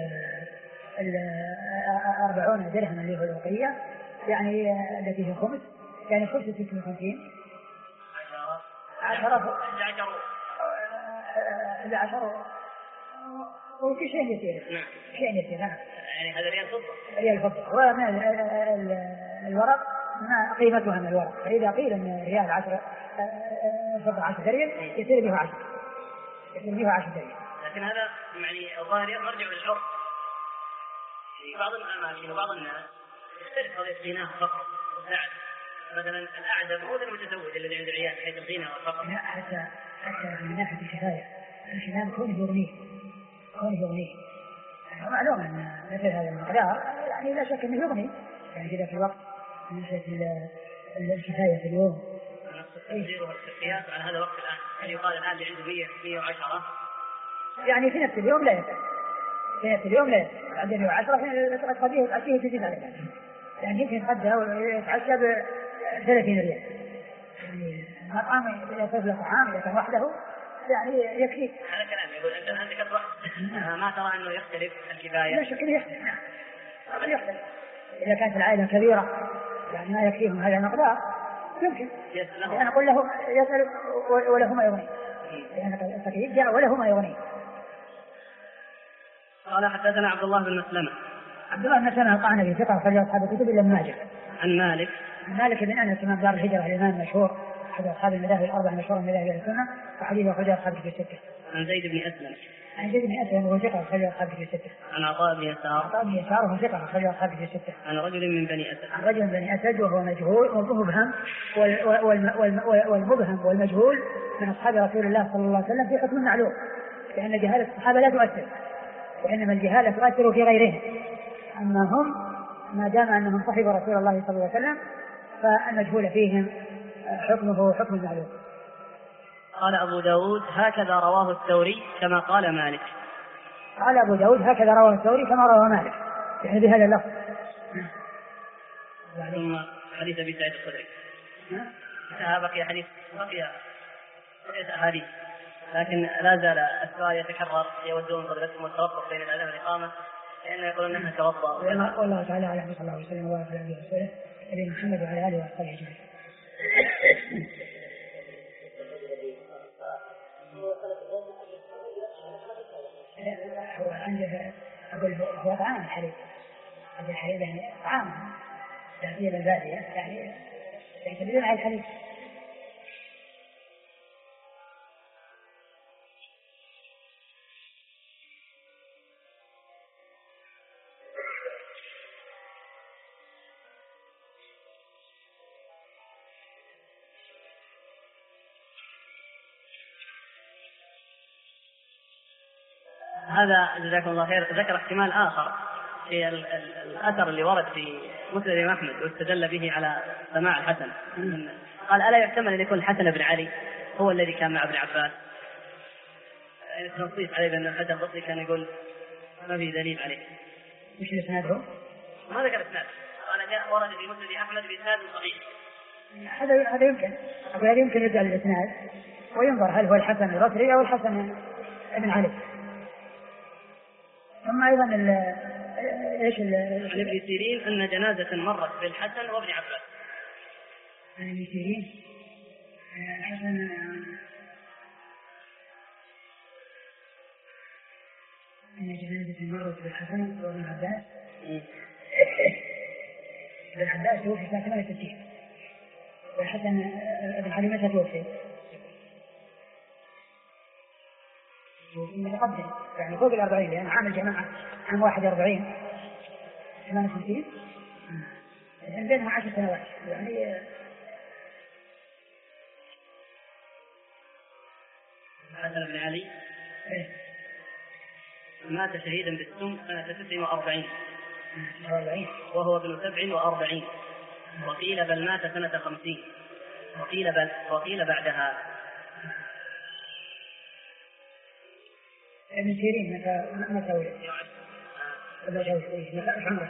40 درهم اللي هو الوقية يعني التي هي خمس يعني 56 10 وفي شيء يصير شيء يصير يعني هذا ريال فضة ومن الورق ما قيمتها من الورق فإذا قيل أن ريال 10 فضة 10 ريال يصير به 10 ريال. لكن هذا يعني الظاهر يرجع للعرف في بعض الأماكن وبعض الناس يختلف هذا الغنى فقط والسعد مثلا الأعدم هو المتزوج الذي عنده عيال حيث الغنى والفقر. لا حتى من ناحية الكفاية الإنسان كونه يغنيه معلوم أن مثل هذا المقدار يعني لا شك أنه يغني يعني كذا في الوقت من ناحية الكفاية في اليوم. تقديره القياس على هذا الوقت الآن هل يقال الآن اللي عنده 110 يعني في نفس اليوم لا يسأل بعدين 110 في قضية العشية تزيد على ذلك يعني يمكن يتغدى ويتعشى ب 30 ريال يعني مطعم يصير له طعام إذا كان وحده يعني يكفي. هذا كلام يقول أنت عندك الوقت ما ترى أنه يختلف الكفاية؟ لا شك يختلف إذا كانت العائلة كبيرة يعني ما يكفيهم هذا المقدار يمكن يعني أقول له يسأل وله ما يغني يعني الفقير جاء وله ما يغني. قال حدثنا عبد الله بن مسلمة. عبد الله بن مسلمة القعنبي ثقة أخرج أصحاب الكتب إلا ابن ماجه. عن مالك بن أنس إمام دار الهجرة الإمام المشهور أحد أصحاب المذاهب الأربعة المشهورة من مذاهب السنة وحديث أخرج أصحاب الكتب الستة. عن زيد بن أسلم وهو ثقة أخرج أصحاب الكتب الستة. عن عطاء بن يسار وهو ثقة أخرج أصحاب الكتب الستة. عن رجل من بني أسد وهو مجهول ومبهم والمبهم والمجهول من أصحاب رسول الله صلى الله عليه وسلم في حكم معلوم لأن جهالة الصحابة لا تؤثر وإنما الجهالة تؤثر في غيرهم أما هم ما دام أنهم صحبوا رسول الله صلى الله عليه وسلم فالمجهول فيهم حكمه حكم المعلوم. قال أبو داود هكذا رواه الثوري كما قال مالك. قال أبو داود هكذا رواه الثوري كما رواه مالك يعني بهذا اللفظ. ثم حديث أبي سعيد الخدري بقي حديث بقي أحاديث لكن لا زال السؤال يتكرر يودون قدرتهم والتوقف بين الأذان والإقامة لأنه يقولون أنها توضأ. والله تعالى على صلى الله عليه وسلم وبارك على نبينا ورسوله نبينا محمد وعلى آله وصحبه أجمعين. هو عنده أقول هو طعام الحليب هذا الحليب يعني طعام تأثير البادية يعني يعتمدون على الحليب. هذا جزاكم الله خير. ذكر احتمال آخر في الأثر اللي ورد في مسند الإمام أحمد واستدل به على سماع الحسن قال ألا يحتمل أن يكون الحسن بن علي هو الذي كان مع ابن عباس التنصيص عليه بأن الحسن البصري كان يقول ما في دليل عليه. مش الإسناد ما ذكر إسناد قال جاء ورد في مسند أحمد بإسناد صحيح. هذا يمكن يرجع للإسناد وينظر هل هو الحسن البصري أو الحسن بن علي. ثم أيضا إيش عن ابن سيرين أن جنازة مرت بالحسن وابن عباس. عن ابن سيرين الحسن أن جنازة مرت بالحسن وابن عباس ابن عباس توفي سنة 68. والحسن بن علي متى توفي؟ متقدم يعني فوق 40 لأن عام الجماعة عام 41 68 يعني بينهم 10 سنوات يعني. الحسن بن علي مات شهيدا بالسم سنة 49 وهو ابن 47 وقيل بل مات سنة 50 وقيل بعدها. ابن سيرين متى ولد؟ عمره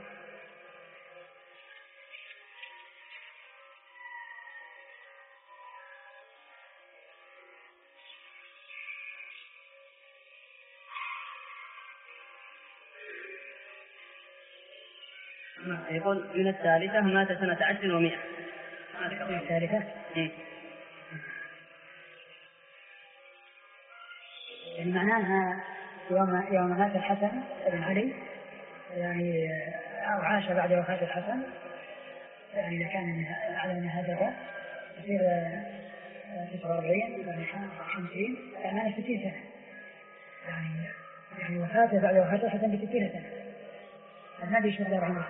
يقول من الثالثة مات سنة 10 و100. من الثالثة يعني معناها يوم مات الحسن بن علي يعني أو عاش بعد وفاة الحسن يعني إذا كان على هذا يصير 49 يعني 50 يعني 60 سنة يعني وفاته بعد وفاة الحسن ب60 سنة. النبي صلى الله عليه وسلم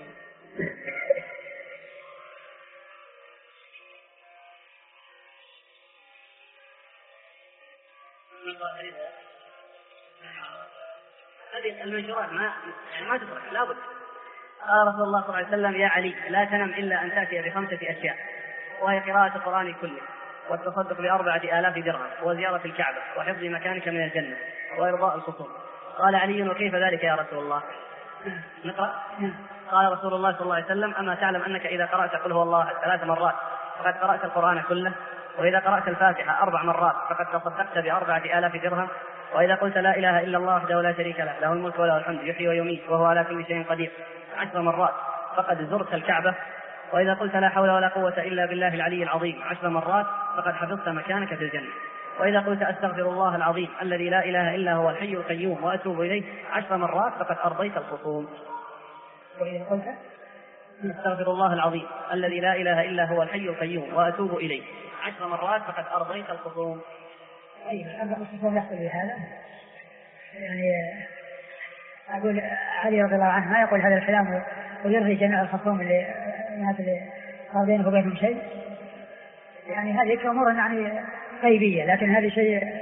هذه المنشورات ما تترك لابد. قال رسول الله صلى الله عليه وسلم يا علي لا تنم إلا أن تأتي ب5 أشياء وهي قراءة القرآن كله والتصدق ب4,000 درهم وزيارة الكعبة وحفظ مكانك من الجنة وإرضاء الخصوم. قال علي وكيف ذلك يا رسول الله؟ نقرأ. قال رسول الله صلى الله عليه وسلم أما تعلم أنك إذا قرأت قل هو الله 3 مرات فقد قرأت القرآن كله وإذا قرأت الفاتحة 4 مرات فقد تصدقت ب4,000 درهم وإذا قلت لا إله إلا الله وحده لا شريك له له الملك وله الحمد يحيي ويميت وهو على كل شيء قدير 10 مرات فقد زرت الكعبة وإذا قلت لا حول ولا قوة إلا بالله العلي العظيم 10 مرات فقد حفظت مكانك في الجنة وإذا قلت أستغفر الله العظيم الذي لا إله إلا هو الحي القيوم وأتوب إليه 10 مرات فقد أرضيت الخصوم. وإذا قلت أستغفر الله العظيم الذي لا إله إلا هو الحي القيوم وأتوب إليه 10 مرات فقد أرضيت الخصوم. أيوة أما الخصوم يحصل بهذا يعني أقول علي رضي الله عنه ما يقول هذا الكلام ويرضي جميع الخصوم اللي بينه وبينهم شيء يعني هذه أمور يعني غيبية لكن هذا شيء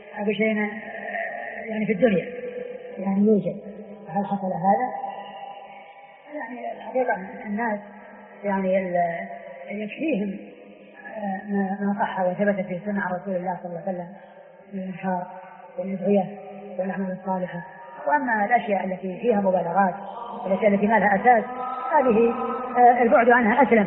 يعني في الدنيا يعني يوجد. هل حصل هذا؟ يعني الحقيقة الناس يعني يكفيهم ما صح وثبت في سنة رسول الله صلى الله عليه وسلم من الإنكار والأدعية والأعمال الصالحة. وأما الأشياء التي فيها مبالغات والأشياء التي ما لها أساس هذه البعد عنها أسلم.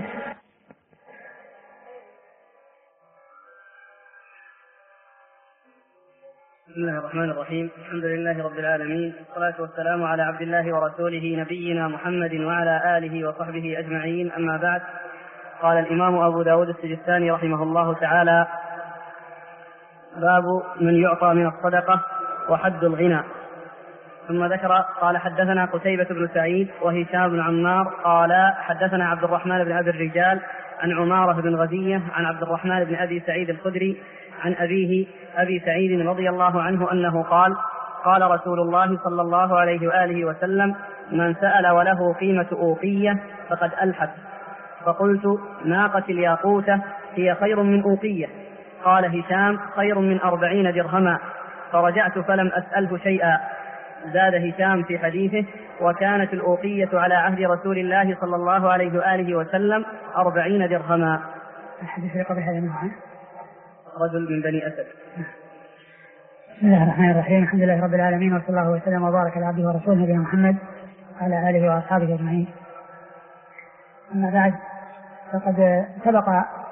بسم الله الرحمن الرحيم. الحمد لله رب العالمين والصلاة والسلام على عبد الله ورسوله نبينا محمد وعلى آله وصحبه أجمعين. أما بعد. قال الإمام أبو داود السجستاني رحمه الله تعالى باب من يعطى من الصدقة وحد الغنى. ثم ذكر قال حدثنا قتيبة بن سعيد وهشام بن عمار قال حدثنا عبد الرحمن بن أبي الرجال عن عمارة بن غزية عن عبد الرحمن بن أبي سعيد الخدري عن أبيه أبي سعيد رضي الله عنه أنه قال قال رسول الله صلى الله عليه وآله وسلم من سأل وله قيمة أوقية فقد ألحف. فقلت ناقة الياقوتة هي خير من أوقية. قال هشام خير من 40 درهما. فرجعت فلم أسأله شيئا. زاد هشام في حديثه وكانت الأوقية على عهد رسول الله صلى الله عليه وآله وسلم 40 درهما. الحديث قبل هذا معه رجل من بني أسد. بسم الله الرحمن الرحيم. الحمد لله رب العالمين وصلى الله وسلم وبارك على عبده ورسوله نبينا محمد وعلى آله وأصحابه أجمعين. أما بعد فقد سبق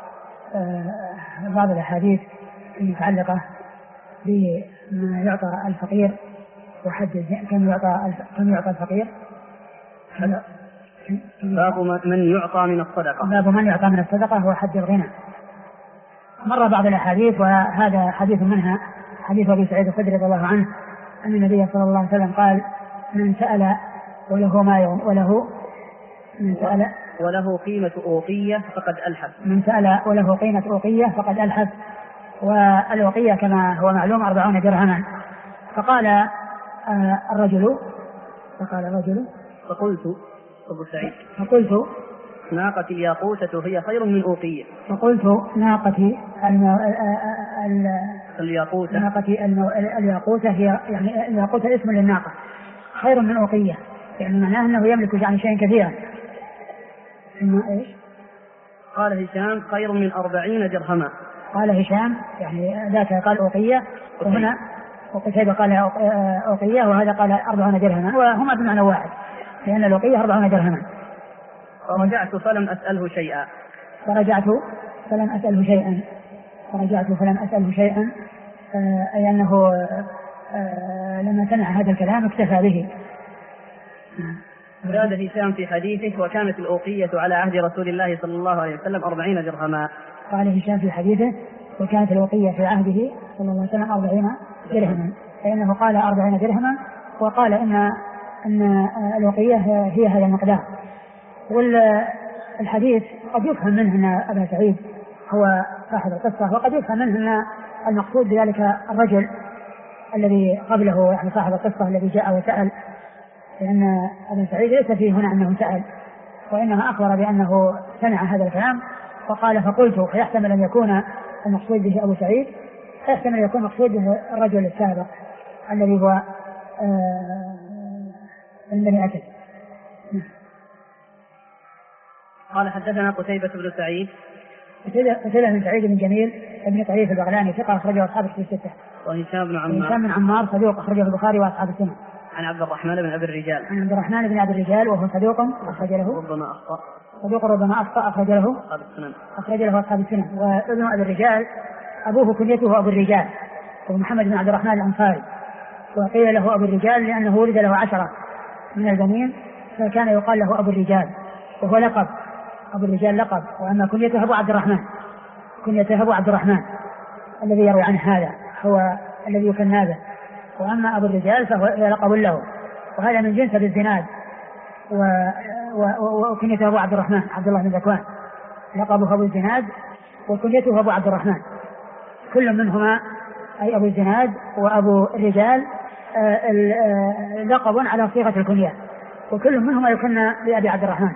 بعض الأحاديث المتعلقة بما يعطى الفقير وحد كم يعطى الفقير. باب من يعطى من الصدقة. باب من يعطى من الصدقة وحد الغنى. مر بعض الأحاديث وهذا حديث منها حديث أبي سعيد الخدري رضي الله عنه أن النبي صلى الله عليه وسلم قال من سأل وله ما يوم وله من سأل وله قيمة أوقية فقد ألحف. من سأل وله قيمة أوقية فقد ألحف. والأوقية كما هو معلوم 40 درهما. فقال الرجل فقلت أبو سعيد فقلت ناقتي الياقوتة هي خير من أوقية. فقلت ناقتي الياقوتة هي يعني الياقوتة اسم للناقة خير من أوقية، يعني معناه أنه يملك يعني شيء كثيرا. إيش؟ قال هشام خير من 40 درهما. قال هشام يعني ذاك قال أوقية، وهنا وقتيبة قال أوقية، وهذا قال 40 درهما، وهما بمعنى واحد، لأن الأوقية 40 درهما. فرجعت فلم أسأله شيئا. أي أنه لما سمع هذا الكلام اكتفى به. زاد هشام في حديثه وكانت الأوقية على عهد رسول الله صلى الله عليه وسلم 40 درهما. قال هشام في حديثه وكانت الأوقية في عهده صلى الله عليه وسلم 40 درهما، فإنه قال 40 درهما، وقال أن الأوقية هي هذا المقدار. والحديث قد يفهم منه أن أبا سعيد هو صاحب القصة، وقد يفهم منه أن المقصود بذلك الرجل الذي قبله، يعني صاحب القصة الذي جاء وسأل، لأن أبا سعيد ليس فيه هنا أنه سأل، وإنما أخبر بأنه سمع هذا الكلام وقال فقلت، فيحتمل أن يكون المقصود به أبو سعيد، فيحتمل أن يكون المقصود به الرجل السابق الذي هو من بني أسد. قال حدثنا قتيبة بن سعيد. قتيبة بن سعيد بن جميل بن طريف البغلاني ثقة أخرجه أصحاب الكتب الستة. وهشام بن عمار صدوق أخرجه البخاري وأصحاب السنة. عن عبد الرحمن بن أبي الرجال وهو صدوق أخرج له. ربما أخطأ أخرج له أصحاب السنة. وابن أبي الرجال أبوه كنيته أبو الرجال، ومحمد بن عبد الرحمن الأنصاري، وقيل له أبو الرجال لأنه ولد له 10 من البنين، فكان يقال له أبو الرجال، وهو لقب. أبو الرجال لقب، وأما كنيته أبو عبد الرحمن الذي يروي عنه هذا هو الذي يكنى به، وأما أبو الرجال فهو لقب له، وهذا من جنس الزناد. وكنيته أبو عبد الرحمن عبد الله بن ذكوان، لقبه أبو الزناد وكنيته أبو عبد الرحمن، كل منهما أي أبو الزناد وأبو الرجال لقب على صيغة الكنية، وكل منهما يكنى بأبي عبد الرحمن.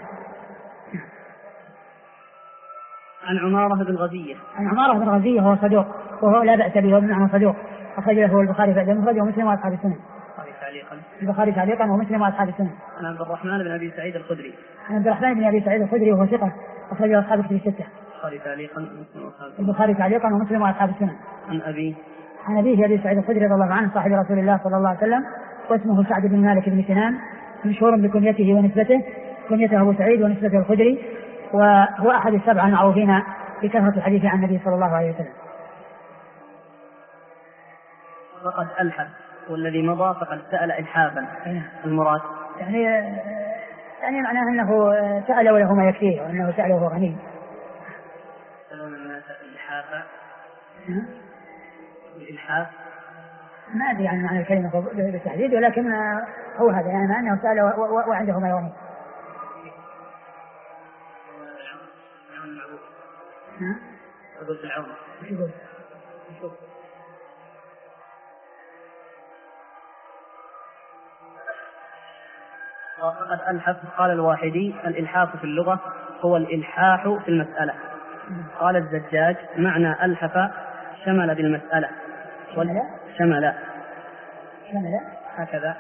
عن عمارة بن غزية وهو صدوق، وهو لا بأس به، وبمعنى صدوق، أخرج له البخاري في المفرد ومسلم وأصحاب السنن. البخاري تعليقا ومسلم وأصحاب السنن. عن عبد الرحمن بن أبي سعيد الخدري وهو ثقة أخرج له أصحاب الكتب الستة. البخاري تعليقا ومسلم وأصحاب السنن. عن أبيه أبي سعيد الخدري رضي الله عنه صاحب رسول الله صلى الله عليه وسلم، واسمه سعد بن مالك بن سنان، مشهور بكنيته ونسبته، كنيته أبو سعيد ونسبته الخدري، وهو أحد السبعة المعروفين بكثرة الحديث عن النبي صلى الله عليه وسلم. فقد ألحف، والذي مضى فقد سأل إلحافا. المراد يعني معناه أنه سأل وله ما يكفيه، وأنه سأل وهو غني. سألون الناس الإلحاف ما أدري عن معنى الكلمة بالتحديد، ولكن هو هذا، يعني معناه أنه سأل وعنده ما يغني. أقول العون. وقد ألحف. قال الواحدي الإلحاف في اللغة هو الإلحاح في المسألة. قال الزجاج معنى ألحف شمل بالمسألة. شمل هكذا.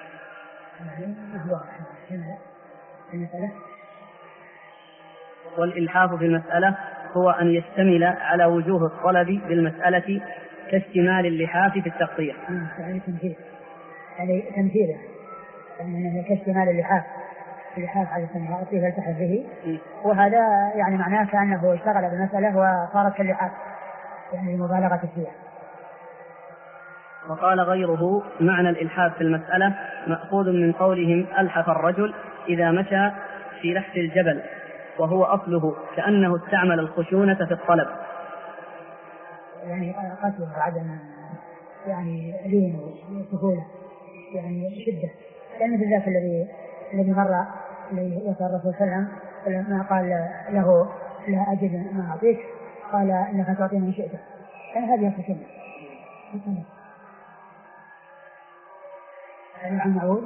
والإلحاف في المسألة هو أن يشتمل على وجوه الطلب بالمسألة كاشتمال اللحاف في التغطية. يعني تمثيله، يعني كاشتمال اللحاف على التغطية فالتحف به، وهذا يعني معناه كأنه اشتغل بالمسألة وصارت كاللحاف، يعني المبالغة فيها. وقال غيره معنى الإلحاف في المسألة مأخوذ من قولهم ألحف الرجل إذا مشى في لحف الجبل، وهو أصله كأنه استعمل الخشونة في الطلب، يعني قسوة وعدم يعني لين وسهولة، يعني شدة، يعني مثل ذاك الذي مر يسأل الرسول صلى الله عليه وسلم لما قال له لا أجد ما أعطيك قال إنك تعطيني إن شئت. يعني هذه السنة. عن معود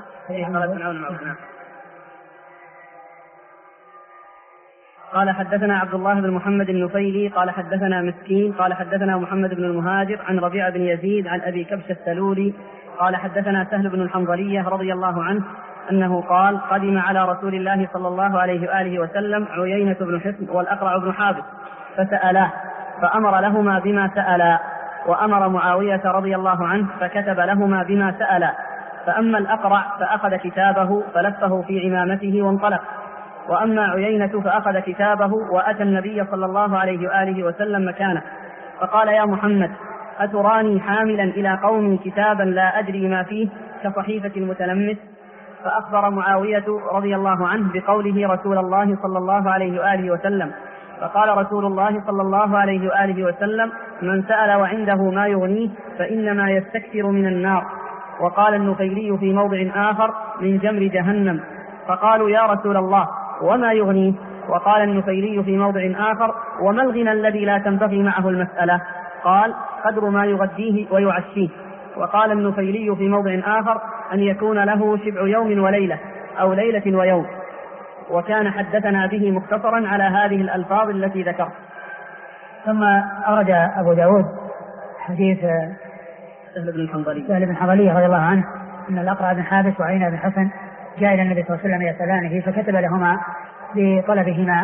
قال حدثنا عبد الله بن محمد النفيلي قال حدثنا مسكين قال حدثنا محمد بن المهاجر عن ربيعة بن يزيد عن أبي كبش السلولي قال حدثنا سهل بن الحنظلية رضي الله عنه أنه قال قدم على رسول الله صلى الله عليه وآله وسلم عيينة بن حصن والأقرع بن حابس فسألاه فأمر لهما بما سألا، وأمر معاوية رضي الله عنه فكتب لهما بما سألا، فأما الأقرع فأخذ كتابه فلفه في عمامته وانطلق، وأما عيينة فأخذ كتابه وأتى النبي صلى الله عليه وآله وسلم مكانه فقال يا محمد أتراني حاملا إلى قومي كتابا لا أدري ما فيه كصحيفة المتلمس؟ فأخبر معاوية رضي الله عنه بقوله رسول الله صلى الله عليه وآله وسلم، فقال رسول الله صلى الله عليه وآله وسلم من سأل وعنده ما يغنيه فإنما يستكثر من النار. وقال النفيلي في موضع آخر من جمر جهنم. فقالوا يا رسول الله وما يغنيه؟ وقال النفيلي في موضع آخر وما الغنى الذي لا تنبغي معه المسألة؟ قال قدر ما يغديه ويعشيه. وقال النفيلي في موضع آخر أن يكون له شبع يوم وليلة أو ليلة ويوم. وكان حدثنا به مختصرا على هذه الألفاظ التي ذكرت. ثم أورد أبو داود حديث سهل بن الحنظلي رضي الله عنه أن الأقرع بن حابس وعيينة بن حصن جاء إلى النبي صلى الله عليه وسلم يسألانه فكتب لهما بطلبهما،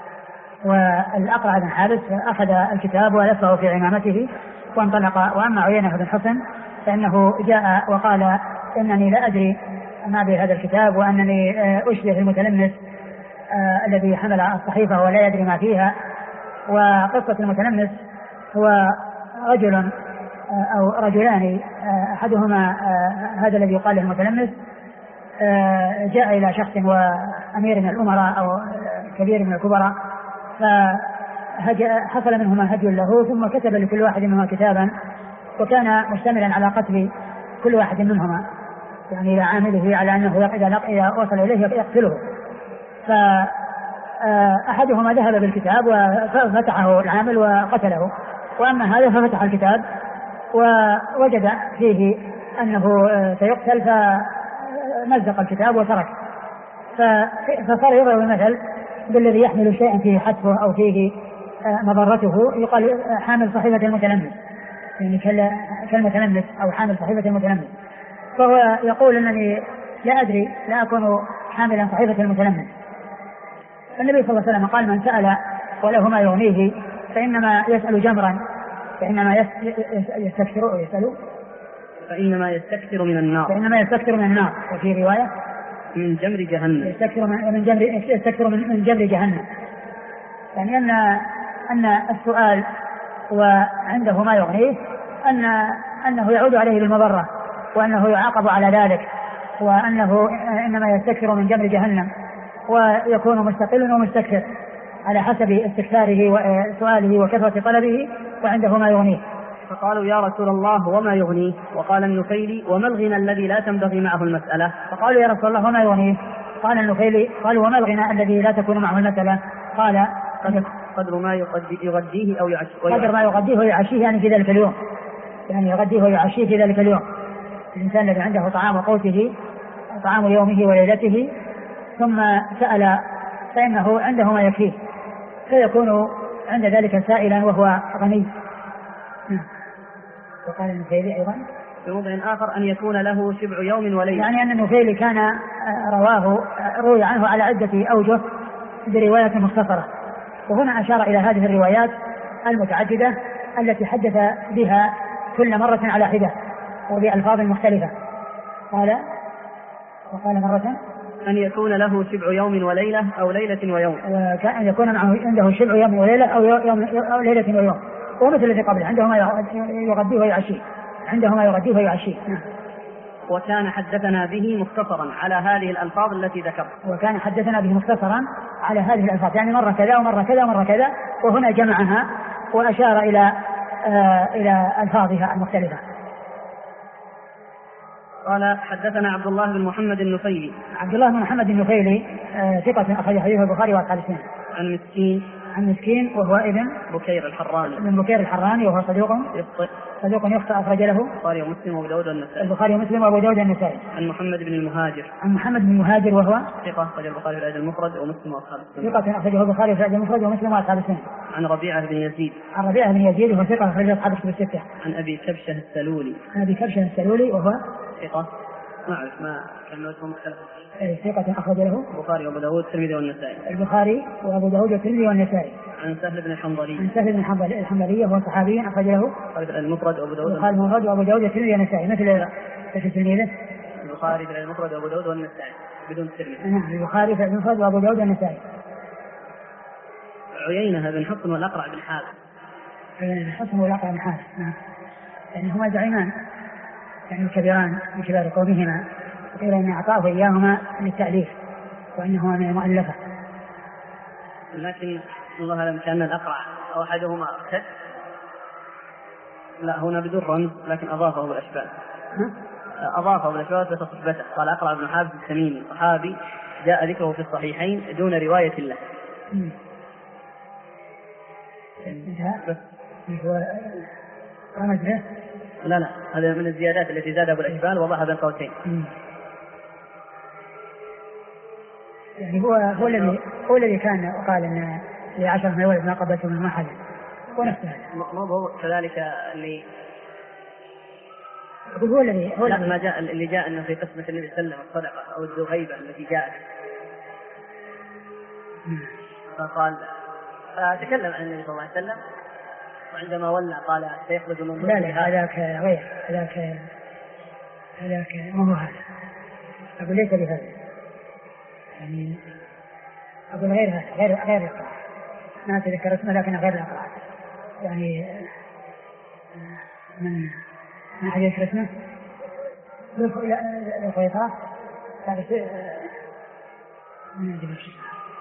والأقرع بن حابس أخذ الكتاب ولفه في عمامته وانطلق. وأما عيينة بن حصن فإنه جاء وقال إنني لا أدري ما بهذا الكتاب وأنني أشبه المتلمس الذي حمل الصحيفة ولا يدري ما فيها. وقصة المتلمس هو رجل أو رجلان، أحدهما هذا الذي يقال له المتلمس جاء إلى شخص وأمير من الأمراء أو كبير من الكبراء فحصل منهما هدي له، ثم كتب لكل واحد منهما كتابا وكان مشتملا على قتل كل واحد منهما، يعني إلى عامله على أنه إذا وصل إليه يقتله. فأحدهما ذهب بالكتاب وفتحه العامل وقتله، وأما هذا ففتح الكتاب ووجد فيه أنه سيقتل فمزق الكتاب وترك. فصار يضرب المثل بالذي يحمل شيئا فيه حتفه أو فيه مضرته، يقال حامل صحيفة المتلمس، يعني كالمتلمس أو حامل صحيفة المتلمس. فهو يقول أنني لا أدري، لا أكون حاملا صحيفة المتلمس. النبي صلى الله عليه وسلم قال من سأل وله ما يغنيه فإنما يسأل جمرا، فإنما فإنما يستكثر من النار. وفي رواية من جمر جهنم، يستكثر من جمر جهنم، يعني أن السؤال وعنده ما يغنيه أنه يعود عليه بالمضرة، وأنه يعاقب على ذلك، وأنه إنما يستكثر من جمر جهنم ويكون مستقل ومستكثر على حسب استكثاره وسؤاله وكثرة طلبه وعنده ما يغنيه. فقالوا يا رسول الله وما يغنيه؟ وقال النفيلي وما الغنى الذي لا تنبغي معه المسألة؟ فقالوا يا رسول الله وما يغنيه؟ قال النفيلي قالوا وما الغنى الذي لا تكون معه المسألة؟ قال قدر ما يغديه أو يعشيه. قدر ما يغديه ويعشيه، يعني في ذلك اليوم، يعني يغديه ويعشيه في ذلك اليوم. الإنسان الذي عنده طعام قوته طعام يومه وليلته ثم سأل فإنه عنده ما يكفيه، فيكون عند ذلك سائلا وهو غني. وقال النفيلي أيضا في موضع آخر أن يكون له شبع يوم وليلة، يعني أن النفيلي كان روي عنه على عدة أوجه برواية مختصرة، وهنا أشار إلى هذه الروايات المتعددة التي حدث بها كل مرة على حدة وبألفاظ مختلفة. وقال مرة أن يكون له شبع يوم وليلة أو ليلة ويوم، وكان يكون عنده شبع يوم وليلة أو ليلة ويوم، ومثل الذي قبله عنده ما يغديه ويعشيه. وكان حدثنا به مختصرا على هذه الألفاظ التي ذكرت. يعني مرة كذا ومرة كذا ومرة كذا، وهنا جمعها وأشار إلى ألفاظها المختلفة. قال حدثنا عبد الله بن محمد النفيلي. عبد الله بن محمد النفيلي ثقة أخرج حديثه البخاري وأصحاب السنن. عن مسكين وهو ابن بكير الحراني. ابن بكير الحراني وهو صدوق يخطئ أخرج له البخاري ومسلم وأبو داود والنسائي. البخاري ومسلم وأبو داود والنسائي. عن محمد بن المهاجر وهو ثقة أخرج البخاري في الأدب المفرد ومسلم وأصحاب السنن. ثقة أخرجه البخاري في الأدب المفرد ومسلم وأصحاب السنن. عن ربيعة بن يزيد وهو ثقة أخرجه أصحاب الكتب الستة. عن أبي كبشة السلولي وهو ثقة ما كان اسمه مختلف. ثقة أخرج له البخاري وأبو داود والترمذي والنسائي. البخاري وأبو داود والترمذي والنسائي. عن سهل بن الحنظلي وهو صحابي أخرج له المفرد وأبو داود والترمذي والنسائي مثل تلميذه البخاري في المفرد وأبو داود والنسائي بدون الترمذي. نعم البخاري في المفرد وأبو داود والنسائي. عيينة بن حصن والأقرع بن حارث. نعم يعني هما زعيمان يعني كبيران من كبار قومهما، وقيل ان اعطاه اياهما للتاليف وانهما من المؤلفه، لكن الله اعلم كان الاقرع او احدهما ارتد. لا هنا بدون رمز لكن اضافه بالاشباه. لصحبته. قال اقرع بن حابس التميمي صحابي جاء ذكره في الصحيحين دون روايه له. لا هذا من الزيادات التي زادها ابو الاشبال وضعها بين قوسين. يعني هو الذي كان وقال ان ل10 من الولد ما قبلته من محل ونفسه. موضوع كذلك اللي هو ما جاء اللي جاء انه في قسمه النبي صلى الله عليه وسلم الصدقه او الذهيبه التي جاءت. فقال فتكلم عن النبي صلى الله عليه وسلم وعندما ولى قال سيخرج من ضمن. لا هذاك غير هذاك ما هو هذا. أقول ليس بهذا يعني أقول غير هذا غير الأقرع ما أتذكر اسمه لكن غير الأقرع يعني من أحد يذكر اسمه الخيطاء هذا شيء من أجل الشيء.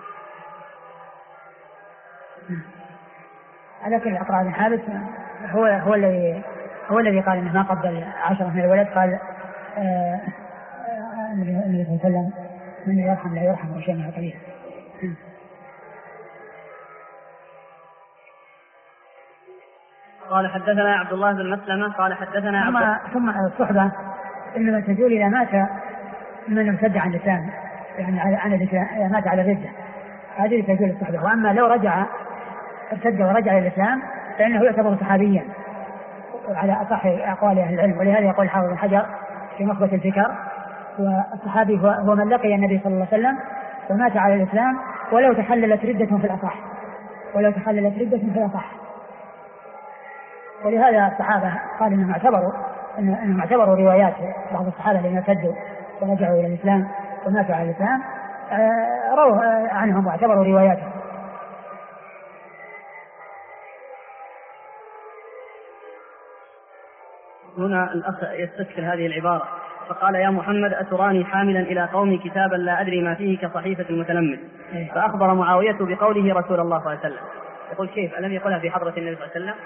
على كل الأقرع بن حابس هو الذي قال إنه ما قبل 10 من الولد. قال النبي صلى الله عليه وسلم من يرحم لا يرحم وشيء من قليل. قال حدثنا عبد الله بن مسلمة قال حدثنا ثم الصحبة إنما تزول إذا مات من ارتد عن الإسلام يعني إذا مات على الردة هذه تزول الصحبة. وأما لو رجع ارتد ورجع إلى الإسلام فإنه يعتبر صحابيا على أصح أقوال أهل العلم. ولهذا يقول حافظ بن حجر في مخبة الفكر والصحابي هو من لقي النبي صلى الله عليه وسلم ومات على الإسلام ولو تحللت ردة في الأصح. ولهذا الصحابة قال إنهم اعتبروا روايات بعض الصحابة الذين ارتدوا ورجعوا إلى الإسلام وماتوا على الإسلام رووا عنهم واعتبروا رواياتهم. هنا الأخ يستذكر هذه العبارة فقال يا محمد أتراني حاملا إلى قومي كتابا لا أدري ما فيه كصحيفة المتلمذ. فأخبر معاوية بقوله رسول الله صلى الله عليه وسلم. يقول كيف ألم يقولها في حضرة النبي صلى الله عليه وسلم؟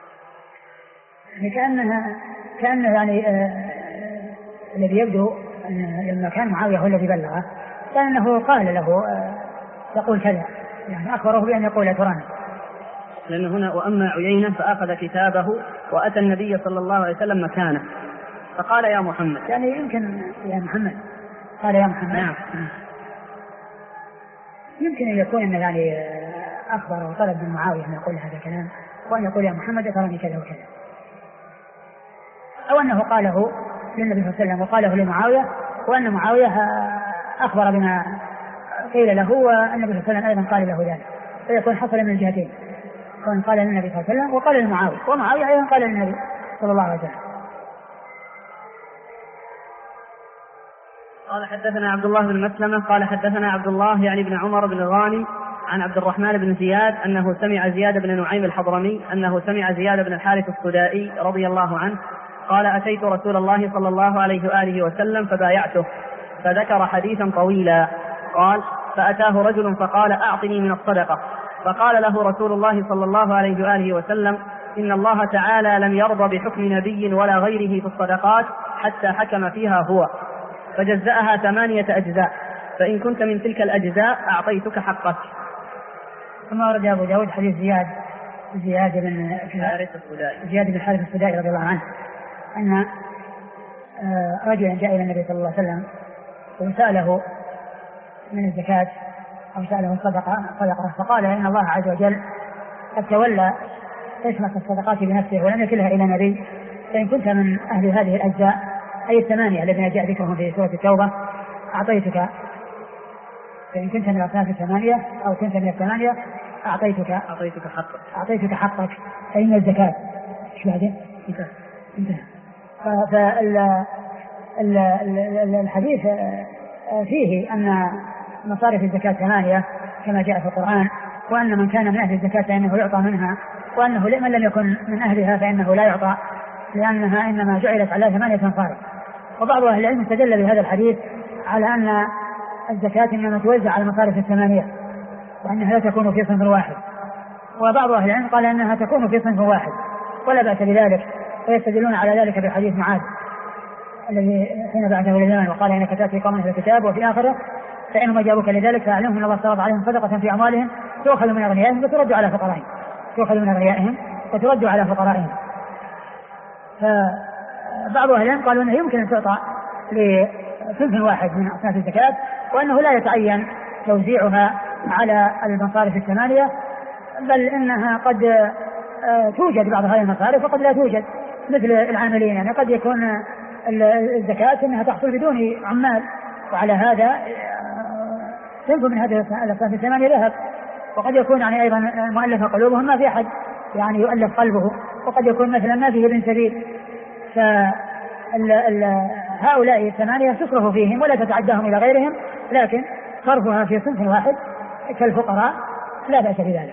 كأنه يعني الذي يبدو لما كان معاوية هو الذي بلغه كأنه قال له تقول كذا يعني أخبره بأن يقول أتراني. لأن هنا وأما عيينة فأخذ كتابه وأتى النبي صلى الله عليه وسلم مكانه فقال يا محمد. يعني يمكن يا محمد قال يا محمد. نعم. يمكن أن يكون أنه يعني أخبر وطلب من معاوية أن يقول هذا الكلام وأن يقول يا محمد أتراني كذا وكذا أو أنه قاله للنبي صلى الله عليه وسلم وقاله لمعاوية وأن معاوية أخبر بما قيل له والنبي صلى الله عليه وسلم أيضا قال له ذلك فيكون حصل من الجهتين كون قال للنبي صلى الله عليه وسلم وقال لمعاوية ومعاوية أيضا قال للنبي صلى الله عليه وسلم. قال حدثنا عبد الله بن مسلمة قال حدثنا عبد الله يعني بن عمر بن الغاني عن عبد الرحمن بن زياد أنه سمع زياد بن نعيم الحضرمي أنه سمع زياد بن الحارث السدائي رضي الله عنه قال أتيت رسول الله صلى الله عليه وآله وسلم فبايعته فذكر حديثا طويلا. قال فأتاه رجل فقال أعطني من الصدقة فقال له رسول الله صلى الله عليه وآله وسلم إن الله تعالى لم يرضى بحكم نبي ولا غيره في الصدقات حتى حكم فيها هو، فجزأها 8 أجزاء، فإن كنت من تلك الأجزاء أعطيتك حقك. ثم ورد أبو داود حديث زياد بن حارث السدائي رضي الله عنه أن رجلا جاء إلى النبي صلى الله عليه وسلم وسأله من الزكاة أو سأله الصدقة، فقال إن الله عز وجل قد تولى قسمة الصدقات بنفسه ولم يكلها إلى نبي، فإن كنت من أهل هذه الأجزاء أي 8 الذين جاء ذكرهم في سورة التوبة أعطيتك، فإن كنت من أصناف 8 أو كنت من 8 أعطيتك حقك أي من الزكاة. شو هذا؟ انتهى. فالحديث فيه أن مصارف الزكاة 8 كما جاء في القرآن، وأن من كان من أهل الزكاة فإنه يعطى منها، وأنه من لم يكن من أهلها فإنه لا يعطى، لأنها إنما جعلت على 8 مصارف. وبعض أهل العلم استدل بهذا الحديث على أن الزكاة إنما توزع على المصارف 8 وأنها لا تكون في صنف واحد، وبعض أهل العلم قال أنها تكون في صنف واحد ولا بأس بذلك، ويستدلون على ذلك بحديث معاذ الذي حين بعثه إلى اليمن وقال إنك تأتي قوما أهل الكتاب وفي آخره فإنهم أجابوك لذلك فأعلمهم أن الله افترض عليهم صدقة في أموالهم تؤخذ من أغنيائهم وترد على فقرائهم. فبعض أهل العلم قالوا أنه يمكن أن تعطى لصنف واحد من أصناف الزكاة، وأنه لا يتعين توزيعها على المصارف 8، بل إنها قد توجد بعض هذه المصارف وقد لا توجد، مثل العاملين، يعني قد يكون الزكاة أنها تحصل بدون عمال، وعلى هذا صنف من هذه الأصناف 8 ذهب، وقد يكون يعني أيضا مؤلف قلوبهم ما في أحد يعني يؤلف قلبه، وقد يكون مثلا ما فيه ابن سبيل، فهؤلاء 8 تصرف فيهم ولا تتعداهم إلى غيرهم، لكن صرفها في صنف واحد كالفقراء لا بأس بذلك.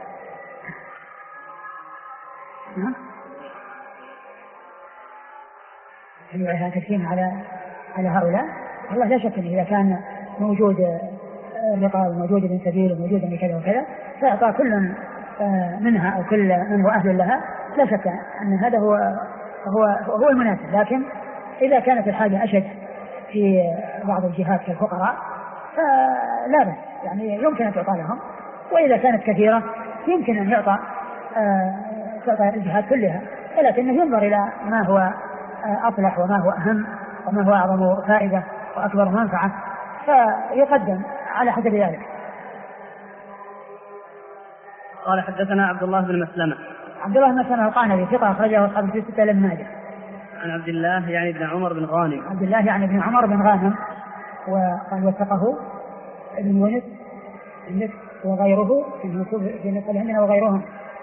هل تكفين على هؤلاء؟ والله لا شك إذا كان موجود رقاب وموجود ابن سبيل وموجود من كذا وكذا فأعطى كل منها أو كل من هو أهل لها، لا شك أن هذا هو المناسب. لكن إذا كانت الحاجة أشد في بعض الجهات كالفقراء فلا بأس، يعني يمكن أن تعطى لهم، وإذا كانت كثيرة يمكن أن تعطى الجهات كلها، ولكنه ينظر إلى ما هو أصلح وما هو أهم وما هو أعظم فائدة وأكبر منفعة فيقدم على حسب ذلك. قال حدثنا عبد الله بن مسلمة القعنبي ثقة أخرجه أصحاب الكتب الستة لابن ماجه. عن عبد الله يعني بن عمر بن غانم. عبد الله يعني بن عمر بن غانم، وقال وثقه ابن يونس وغيره في النسخة عندنا وغيرهم.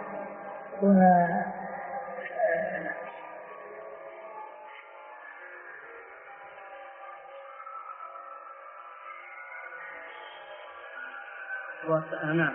نعم.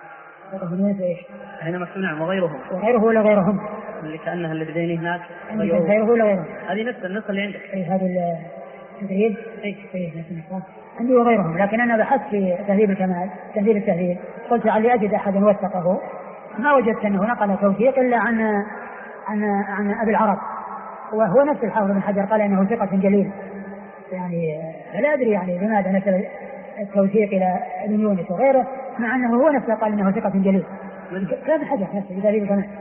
هنا مكتوب نعم وغيرهم ولا غيرهم اللي كأنها اللي بدين هناك غيره ولا غيرهم، هذه نفس النسخة اللي عندك. هذا التدريب عندي وغيرهم، لكن أنا بحثت في تهذيب الكمال تهذيب التهذيب قلت علي أجد أحدا وثقه، ما وجدت أنه نقل توثيق إلا عن أبي العرب، وهو نفس الحافظ بن حجر قال إنه ثقة جليل، يعني لا أدري يعني لماذا نسب التوثيق إلى ابن يونس وغيره مع أنه هو نفسه قال إنه ثقة جليل. كان حجر نفسه في تهذيب الكمال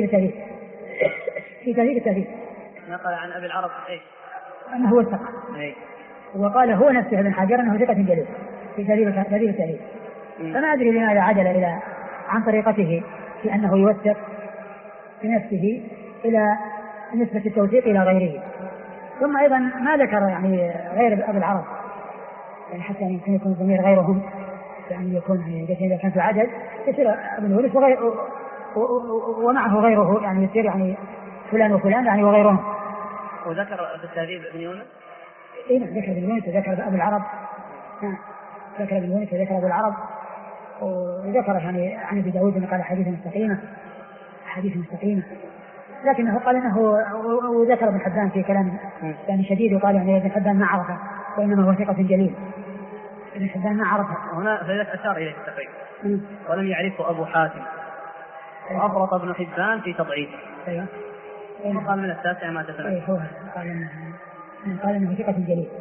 في تهذيب التهذيب نقل عن أبي العرب أنه هو الثقة، وقال هو نفسه ابن حجر أنه ثقة جليل في تهذيب التهذيب. فما أدري لماذا عدل عن طريقته في أنه يوثق بنفسه إلى نسبة التوثيق إلى غيره. ثم أيضا ما ذكر يعني غير أبي العرب، يعني حتى يمكن يكون ضمير غيرهم، يعني يكون إذا كان في عدد يصير ابن يونس ومعه غيره، يعني يصير يعني فلان وفلان يعني وغيرهم. وذكر في التهذيب ابن يونس؟ إيه ذكر ابن يونس وذكر أبي العرب، ذكر ابن يونس وذكر أبي العرب، وذكر يعني عن أبي داود قال حديث مستقيمة، لكنه قال إنه وذكر ابن حبان في كلام يعني شديد، وقال يعني ابن حبان ما عرفه وإنما هو ثقة جليل. ابن حبان ما عرفه هنا فإذا أشار إليه التقريب ولم يعرفه أبو حاتم. وأفرط ابن حبان في تضعيفه. أيوه. قال من التاسع ما تسلم. أيه هو قال إنه ثقة جليل.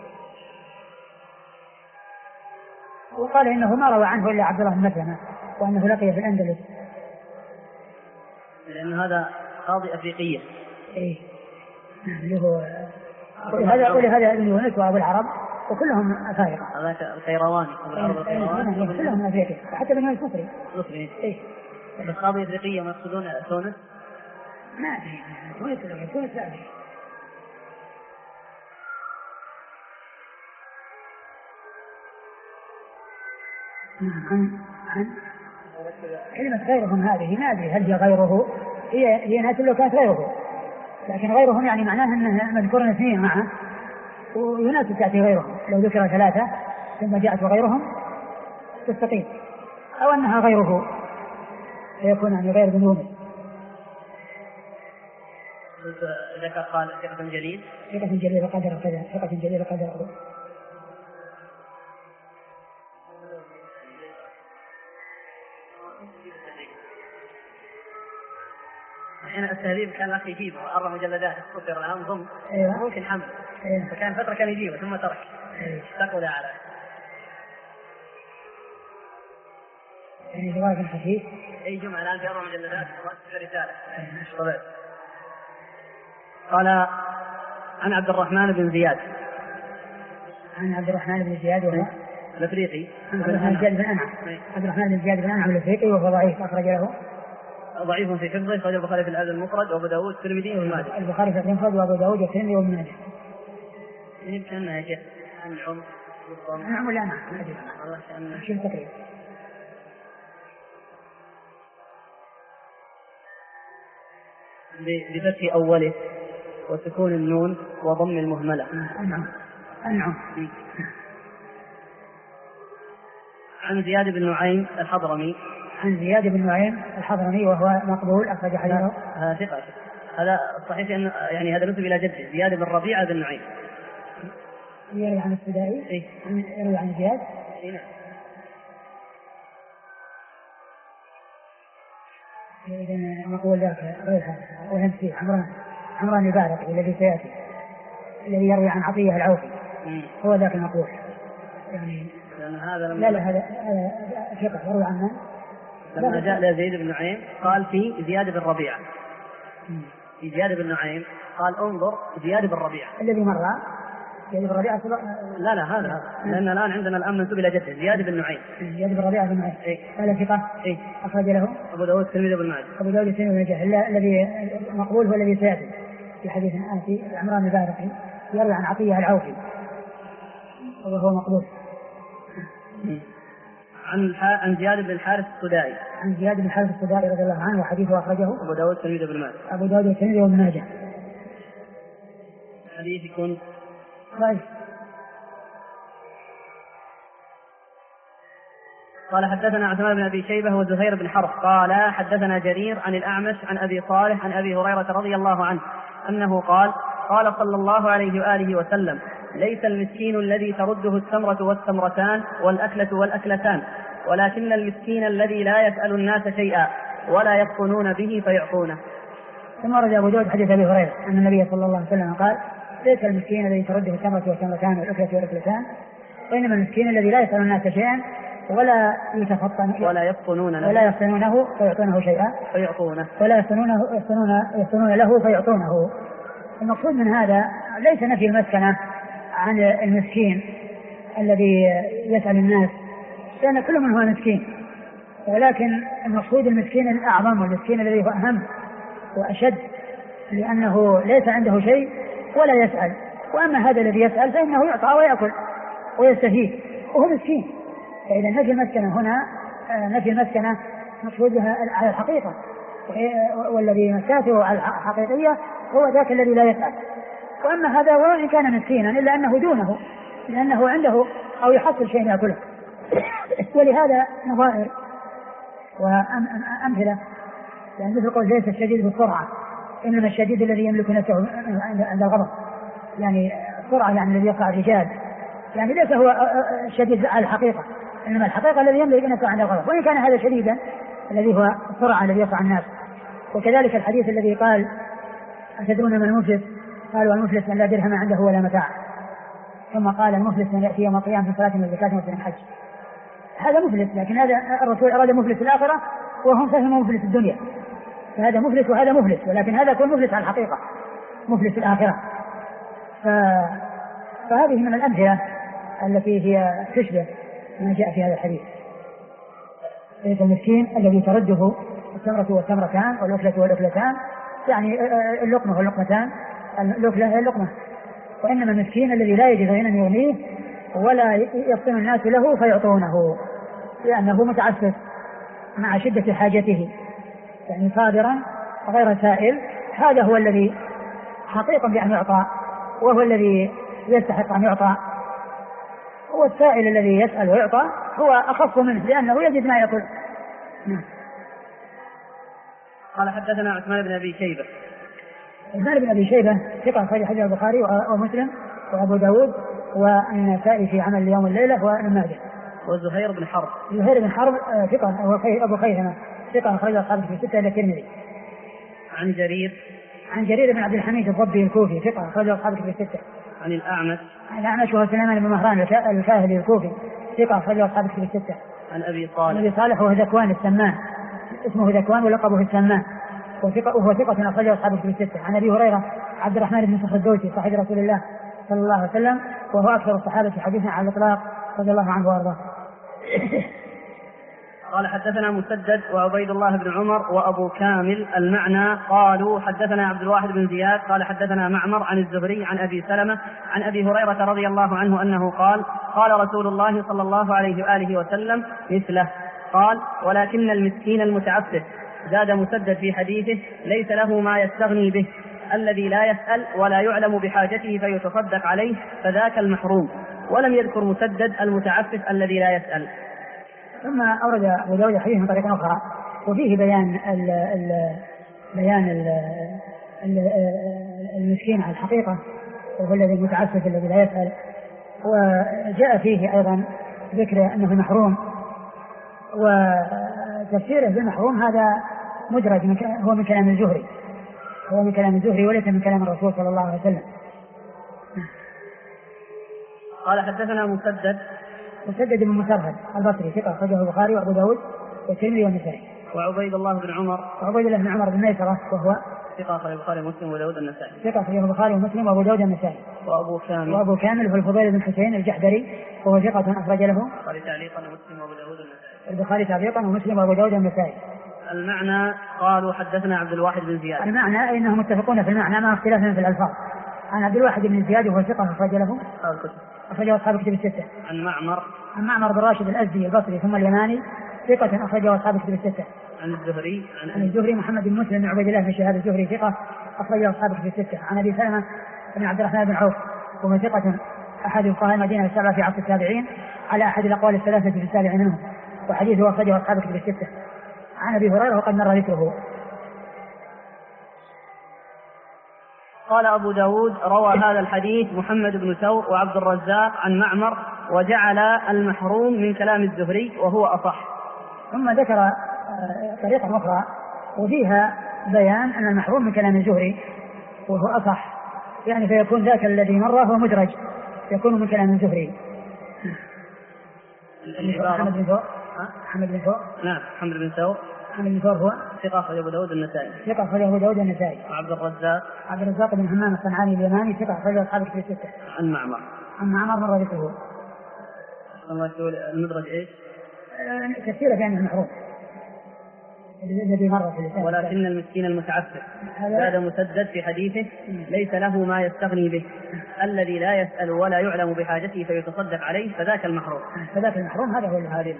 وقال إنه ما روى عنه إلا عبد الله بن مسلمة وأنه لقي في الأندلس. لأن هذا قاضي أفريقية. إيه. اللي هو ولهذا ابن يونس وأبو العرب وكلهم أفارقة. هذاك الخيرواني أبو العرب الخيرواني كلهم أفريقيا حتى ابن يونس مصري. إيه. بس قاضي أفريقية ما يقصدون تونس؟ ما أدري تونس لا أدري. عن كلمة غيرهم هذه ما أدري هل هي غيره، هي ناس لو كانت غيره، لكن غيرهم يعني معناه أنه مذكور اثنين معه ويناسب تأتي غيرهم. لو ذكر ثلاثة ثم جاءت وغيرهم تستقيم، أو أنها غيره فيكون يعني غير بن يونس. ذكر قال ثقة جليل. ثقة جليل قدر كذا، ثقة جليل قدر. الحين التهذيب كان الأخ يجيبه 4 مجلدات اختصر الآن ضم. أيوة. ممكن حمل. أيوة. فكان فترة كان يجيبه ثم ترك. تقول على يعني جواب خفيف. أي جمعة الآن في 4 مجلدات في رسالة. طبعا. قال عن عبد الرحمن بن زياد. عن عبد الرحمن بن زياد وهو الأفريقي. عبد الرحمن بن زياد بن أنعم. عبد الرحمن بن زياد بن أنعم الأفريقي وهو ضعيف أخرج له. ضعيف في حفظه، أخرج البخاري في الأدب المفرد وأبو داود والترمذي وابن ماجه. البخاري في الأدب المفرد وأبو داود والترمذي وابن ماجه. يمكن أنها يا شيخ العمر. نعم ولا نعم؟ ما أدري. والله كأنه. شو تقريبا. بفتح أوله وسكون النون وضم المهملة. أنعم. عن زياد بن نعيم الحضرمي. عن زياد بن نعيم الحضرمي وهو مقبول أخرج حديثه. ثقة. هذا صحيح أن يعني هذا نسب إلى جده زياد بن ربيعة بن نعيم. يروي عن السدائي. إيه. يروي عن زياد. إيه. إذا مقبول ذاك غير هذا وهمسي عمران البارقي الذي سيأتي الذي يروي عن عطية العوفي. هو ذاك المقبول يعني. لا هذا ثقة يروي عنه. لما جاء لزيد بن نعيم قال في زياد بن ربيعة. في زياد بن نعيم قال انظر زياد بن ربيعة الذي مر. زياد بن ربيعة لا هذا لأن الآن عندنا الآن منسوب إلى جده زياد بن نعيم. زياد بن ربيعة بن نعيم. هذا ثقة. أخرج له أبو داود الترمذي وابن ماجه. أبو داود الترمذي وابن ماجه. الذي مقبول هو الذي سيأتي في حديث آتي عمران البارقي يروي عن عطية العوفي وهو مقبول. عن زياد بن الحارث السدائي. عن زياد بن الحارث السدائي رضي الله عنه وحديثه أخرجه أبو داود الترمذي وابن ماجه. أبو داود الترمذي وابن ماجه. حديث يكون ضعيف. قال حدثنا عثمان بن أبي شيبة وزهير بن حرب قال حدثنا جرير عن الأعمش عن أبي صالح عن أبي هريرة رضي الله عنه أنه قال صلى الله عليه وآله وسلم ليس المسكين الذي ترده التمرة والتمرتان والأكلة والأكلتان ولكن المسكين الذي لا يسأل الناس شيئا ولا يفطنون به فيعطونه. ثم رد أبو داود حديث أبي هريرة أن النبي صلى الله عليه وسلم قال ليس المسكين الذي ترده التمرة والتمرتان والأكلة والأكلتان وإنما المسكين الذي لا يسأل الناس شيئا ولا يتفطن ولا يفطنونه فيعطونه شيئا فيعطونه ولا يفطنون له فيعطونه. المقصود من هذا ليس نفي المسكنة عن المسكين الذي يسأل الناس لأن كل من هو مسكين، ولكن المقصود المسكين الأعظم والمسكين الذي هو أهم وأشد لأنه ليس عنده شيء ولا يسأل. وأما هذا الذي يسأل فإنه يعطى ويأكل ويستفيد وهو مسكين. فإذا نفي المسكنة هنا نفي المسكنة مقصودها على الحقيقة والذي مساته على الحقيقية هو ذاك الذي لا يسأل. وأما هذا وإن كان مسكينا إلا أنه دونه لأنه عنده أو يحصل شيء يأكله. ولهذا نظائر وأمثلة يعني مثل قول ليس الشديد بالسرعة إنما الشديد الذي يملك نفسه عند الغضب. يعني السرعة يعني الذي يقع الرجال يعني ليس هو الشديد على الحقيقة إنما الحقيقة الذي يملك نفسه عند الغضب وإن كان هذا شديدا الذي هو السرعة الذي يقع الناس. وكذلك الحديث الذي قال أتدرون من المفلس؟ قالوا المفلس من لا درهم عنده ولا متاع. ثم قال المفلس من يأتي يوم القيامة بصلاة وزكاة وصيام حج. هذا مفلس، لكن هذا الرسول أراد مفلس الآخرة وهم فهموا مفلس الدنيا، فهذا مفلس وهذا مفلس، ولكن هذا يكون مفلس على الحقيقة، مفلس الآخرة. فهذه من الأمثلة التي هي تشبه ما جاء في هذا الحديث. المسكين الذي ترده التمرة والتمرتان والأكلة والأكلتان، يعني اللقمة واللقمتان، الأكلة هي اللقمة. وإنما المسكين الذي لا يجد غنى يغنيه ولا يفطن الناس له فيعطونه، لأنه متعسف مع شدة حاجته، يعني صابرا غير سائل. هذا هو الذي حقيقا بأن يعطى، وهو الذي يستحق أن يعطى. هو السائل الذي يسأل ويعطى هو أخف منه لأنه يجد ما يأكل. قال حدثنا عثمان بن أبي شيبة. عثمان بن أبي شيبة ثقة أخرج حديث البخاري ومسلم وأبو داود والنسائي في عمل اليوم والليلة وابن ماجه. وزهير بن حرب. زهير بن حرب ثقة أبو خيثمة ثقة أخرج أصحابه في 6 إلى الترمذي. عن جرير بن عبد الحميد الضبي الكوفي ثقة أخرج أصحابه في 6. عن الأعمش وهو سليمان بن مهران الكاهلي الكوفي ثقة أخرج أصحابه في 6. عن أبي صالح وهو ذكوان السمان، اسمه ذكوان ولقبه السمان، وهو ثقة أخرجه أصحابه في 6. عن أبي هريرة عبد الرحمن بن صخر الدوسي صاحب رسول الله صلى الله عليه وسلم، وهو أكثر الصحابة حديثا على الإطلاق رضي الله عنه وأرضاه. قال حدثنا مسدد وعبيد الله بن عمر وأبو كامل المعنى قالوا حدثنا عبد الواحد بن زياد قال حدثنا معمر عن الزهري عن أبي سلمة عن أبي هريرة رضي الله عنه أنه قال قال رسول الله صلى الله عليه وآله وسلم مثله. قال ولكن المسكين المتعفف. زاد مسدد في حديثه ليس له ما يستغني به، الذي لا يسأل ولا يعلم بحاجته فيتصدق عليه فذاك المحروم. ولم يذكر مسدد المتعفف الذي لا يسأل. ثم أورد أبو داود حديث من طريق أخرى وفيه بيان المسكين على الحقيقة، وهو الذي المتعفف الذي لا يسأل. وجاء فيه أيضا ذكر أنه محروم، وتفسيره بالمحروم هذا مدرج هو من كلام الزهري وليس من كلام الرسول صلى الله عليه وسلم. قال حدثنا مسدد بن مسرهد البصري ثقة أخرجه البخاري وأبو داود والترمذي والنسائي. وعبيد الله بن عمر بن ميسرة وهو ثقة أخرج البخاري ومسلم وداود النسائي. ثقة أخرجه البخاري ومسلم وأبو داود النسائي. وأبو كامل هو الفضيل بن حسين الجحدري وهو ثقة أخرج له البخاري تعليقا ومسلم وأبو داود النسائي. المعنى قالوا حدثنا عبد الواحد بن زياد. المعنى إنهم متفقون في المعنى مع اختلافهم في الألفاظ. عن عبد الواحد بن زياد وهو ثقة أخرجه أصحاب كتب 6. عن معمر بن راشد الأزدي البصري ثم اليماني ثقة أخرجه أصحاب كتب 6. عن الزهري محمد بن مسلم بن عبيد الله بن شهاب الزهري ثقة أخرجه أصحاب كتب 6. عن أبي سلمة بن عبد الرحمن بن عوف وهو ثقة أحد فقهاء المدينة السبعة في عصر التابعين على أحد الأقوال الثلاثة في السابع منهم، وحديثه أخرجه أصحاب كتب 6. عن أبي هريرة وقد مر ذكره. قال أبو داود روى هذا الحديث محمد بن ثور وعبد الرزاق عن معمر وجعل المحروم من كلام الزهري وهو أصح. ثم ذكر طريقة أخرى وفيها بيان أن المحروم من كلام الزهري وهو أصح، يعني فيكون ذاك الذي مر هو مدرج يكون من كلام الزهري. محمد بن ثور. نعم محمد بن ثور هو ثقة أخرج أبو داود النسائي. وعبد الرزاق بن همام الصنعاني اليماني ثقة أخرج أصحاب كتب 6. عن معمر مر ذكره. المدرج إيش؟ كثيرة يعني المحروم الذي مر في اللسان. ولكن المسكين المتعفف. زاد مسدد في حديثه ليس له ما يستغني به، الذي لا يسأل ولا يعلم بحاجته فيتصدق عليه فذاك المحروم. هذا هو الهادي.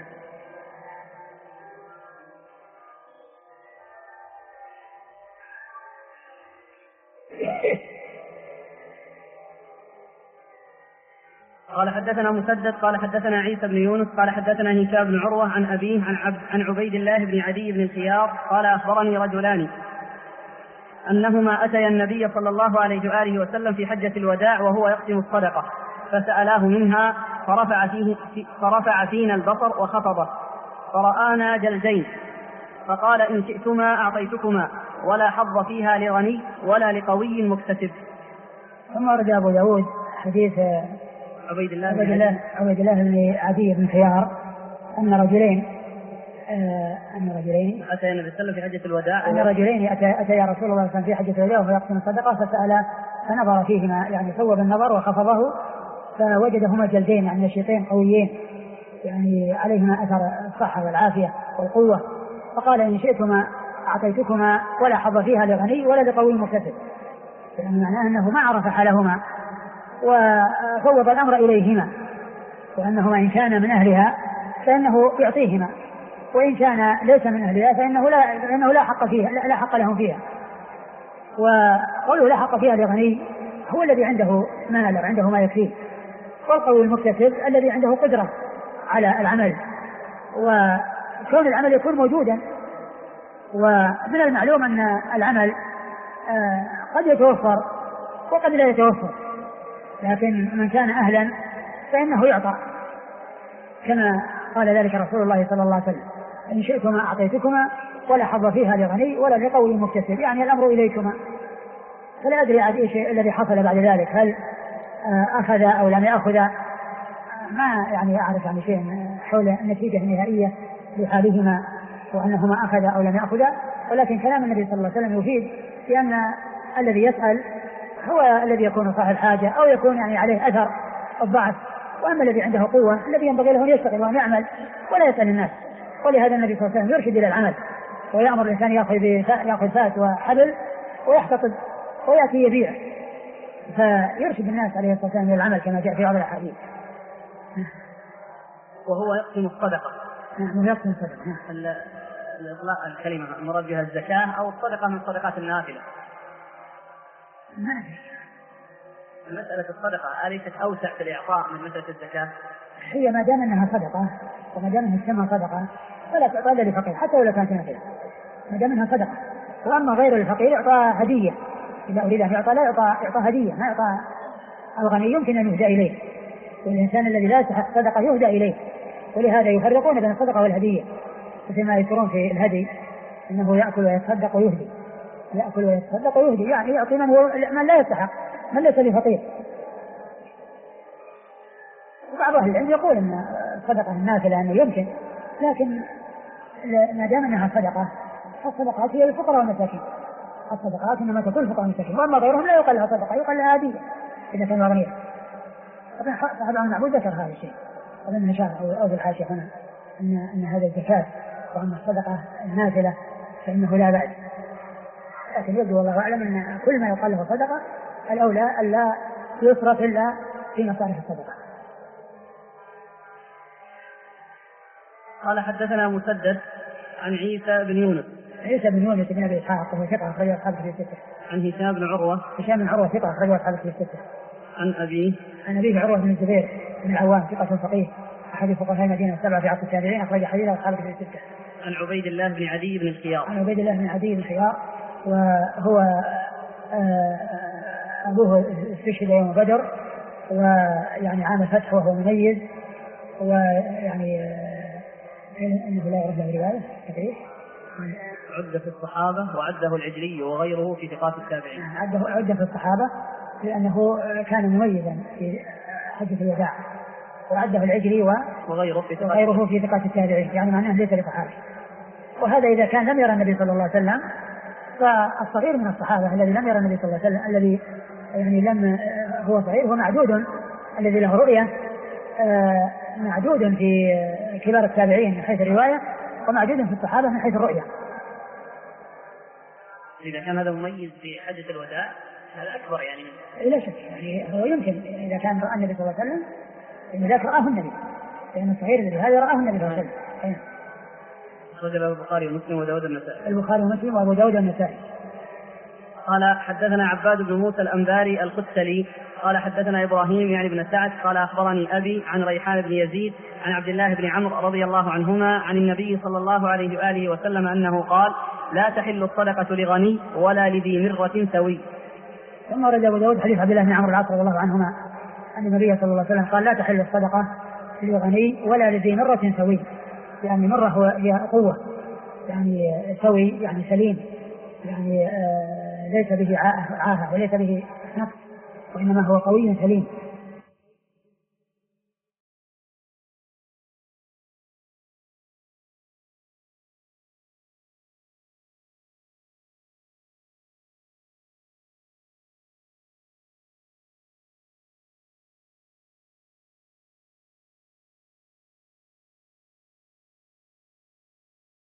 قال حدثنا مسدد قال حدثنا عيسى بن يونس قال حدثنا هشام بن عروة عن أبيه عن عبيد الله بن عدي بن الخيار قال أخبرني رجلان أنهما أتيا النبي صلى الله عليه وآله وسلم في حجة الوداع وهو يقسم الصدقة فسألاه منها فرفع فينا البصر وخفضه فرآنا جلدين فقال إن شئتما أعطيتكما ولا حظ فيها لغني ولا لقوي مكتسب. ثم ورد أبو داود حديث عبيد الله بن عدي بن خيار أن رجلين أتى النبي صلى الله عليه وسلم في حجة الوداع، أن رجلين أتيا رسول الله صلى الله عليه وسلم في حجة الوداع وهو يقسم الصدقة فسأل فنظر فيهما، يعني صوب النظر وخفضه فوجدهما جلدين يعني نشيطين قويين يعني عليهما أثر الصحة والعافية والقوة، فقال إن شئتما أعطيتكما ولا حظ فيها لغني ولا لقوي مكتسب، يعني معناه أنه ما عرف حالهما وفوض الأمر إليهما، وأنه إن كان من أهلها فإنه يعطيهما، وإن كان ليس من أهلها فإنه لا حق فيها، لا حق لهم فيها. وقوله لا حق فيها لغني هو الذي عنده مال وعنده ما يكفيه، والقوي المكتسب الذي عنده قدرة على العمل، وكون العمل يكون موجودا. ومن المعلوم أن العمل قد يتوفر وقد لا يتوفر، لكن من كان أهلا فإنه يعطى، كما قال ذلك رسول الله صلى الله عليه وسلم إن شئتما أعطيتكما ولا حظ فيها لغني ولا لقوي مكتسب، يعني الأمر إليكما. فلا أدري عن إيش الذي حصل بعد ذلك، هل أخذ أو لم يأخذ، ما يعني أعرف عن شيء حول النتيجة النهائية لحالهما وأنهما أخذ أو لم يأخذ، ولكن كلام النبي صلى الله عليه وسلم يفيد بأن الذي يسأل هو الذي يكون صاحب الحاجة أو يكون يعني عليه أثر الضعف، وأما الذي عنده قوة الذي ينبغي له أن يشتغل وأن يعمل ولا يسأل الناس. ولهذا النبي صلى الله عليه وسلم يرشد إلى العمل ويأمر الإنسان يأخذ فاس وحبل ويحتطب ويأتي يبيع، فيرشد الناس عليه الصلاة والسلام إلى العمل كما جاء في بعض الأحاديث. وهو يقسم الصدقة. يقسم الصدقة. الإطلاق الكلمة المراد بها الزكاة أو الصدقة من صدقات النافلة. ما أدري. مسألة الصدقة أليست أوسع في الإعطاء من مسألة الزكاة؟ هي ما دام أنها صدقة وما دام أنها تسمى صدقة فلا تعطى إلا للفقير حتى ولو كانت نافلة، ما دام أنها صدقة. وأما غير الفقير يعطى هدية، إذا أريد أن يعطى لا يعطى هدية، ما يعطى. الغني يمكن أن يهدى إليه، والإنسان الذي لا يستحق صدقة يهدى إليه، ولهذا يفرقون بين الصدقة والهدية، مثل ما يذكرون في الهدي أنه يأكل ويتصدق ويهدي، يأكل ويتصدق ويهدي، يعني يعطي من لا يستحق، من ليس بفقير. وبعض أهل العلم يقول أن الصدقة النافلة أنه يمكن، لكن ما دام أنها صدقة فالصدقات هي للفقراء والمساكين، الصدقات إنما تكون للفقراء والمساكين، وأما غيرهم لا يقال لها صدقة، يقال لها هدية إذا كان غنيا. طبعا المعبود ذكر هذا الشيء ومن نشاط أو في الحاشية هنا أن هذا الزكاة وأما الصدقة النافلة فإنه لا بأس، لكن يبدو والله أعلم أن كل ما يقال له صدقة الأولى ألا يصرف إلا في مصارف الصدقة. قال حدثنا مسدد عن عيسى بن يونس بن أبي إسحاق وهو ثقة أخرجه أصحاب الكتب الستة. عن هشام بن عروة ثقة أخرجه أصحاب الكتب الستة. عن أبيه عروة بن الزبير بن العوام ثقة فقيه أحد فقهاء المدينة السبعة في عصر التابعين، أخرج حديثه أصحاب الكتب الستة. عن عبيد الله بن عدي بن الخيار وهو أبوه استشهد يوم بدر، ويعني عام الفتح وهو مميز، ويعني إنه لا يرد له رواية كثير، عد في الصحابة وعده العجلي وغيره في ثقات التابعين. عد في الصحابة لأنه كان مميزا في حجة الوداع، وعده العجلي وغيره في ثقات التابعين، يعني معناه ليس لصحابي. وهذا إذا كان لم يرى النبي صلى الله عليه وسلم، فالصغير من الصحابة الذي لم يرى النبي صلى الله عليه وسلم، الذي يعني لم هو صغير، هو معدود، الذي له رؤية معدود في كبار التابعين من حيث الرواية، ومعدود في الصحابة من حيث الرؤية. إذا كان هذا مميز في حجة الوداع هذا أكبر يعني لا شك، يعني هو يمكن إذا كان رأى النبي صلى الله عليه وسلم إن ذاك رآه النبي، لأن الصغير الذي هذا رآه النبي صلى الله عليه وسلم. رجل البخاري ومسلم وداود النسائي. البخاري ومسلم وأبو داود النسائي. قال حدثنا عباد بن موسى الأنباري القتلي قال حدثنا إبراهيم يعني بن سعد قال أخبرني أبي عن ريحان بن يزيد عن عبد الله بن عمرو رضي الله عنهما عن النبي صلى الله عليه وآله وسلم أنه قال لا تحل الصدقة لغني ولا لذي مرة سوي. ثم ورد أبو داود حديث عبد الله بن عمرو العاص رضي الله عنهما أن النبي صلى الله عليه وسلم قال لا تحل الصدقة لغني ولا لذي مرة سوي، يعني مرة هي قوة، يعني سوي يعني سليم، يعني ليس به عاهة وليس به نقص، وإنما هو قوي سليم.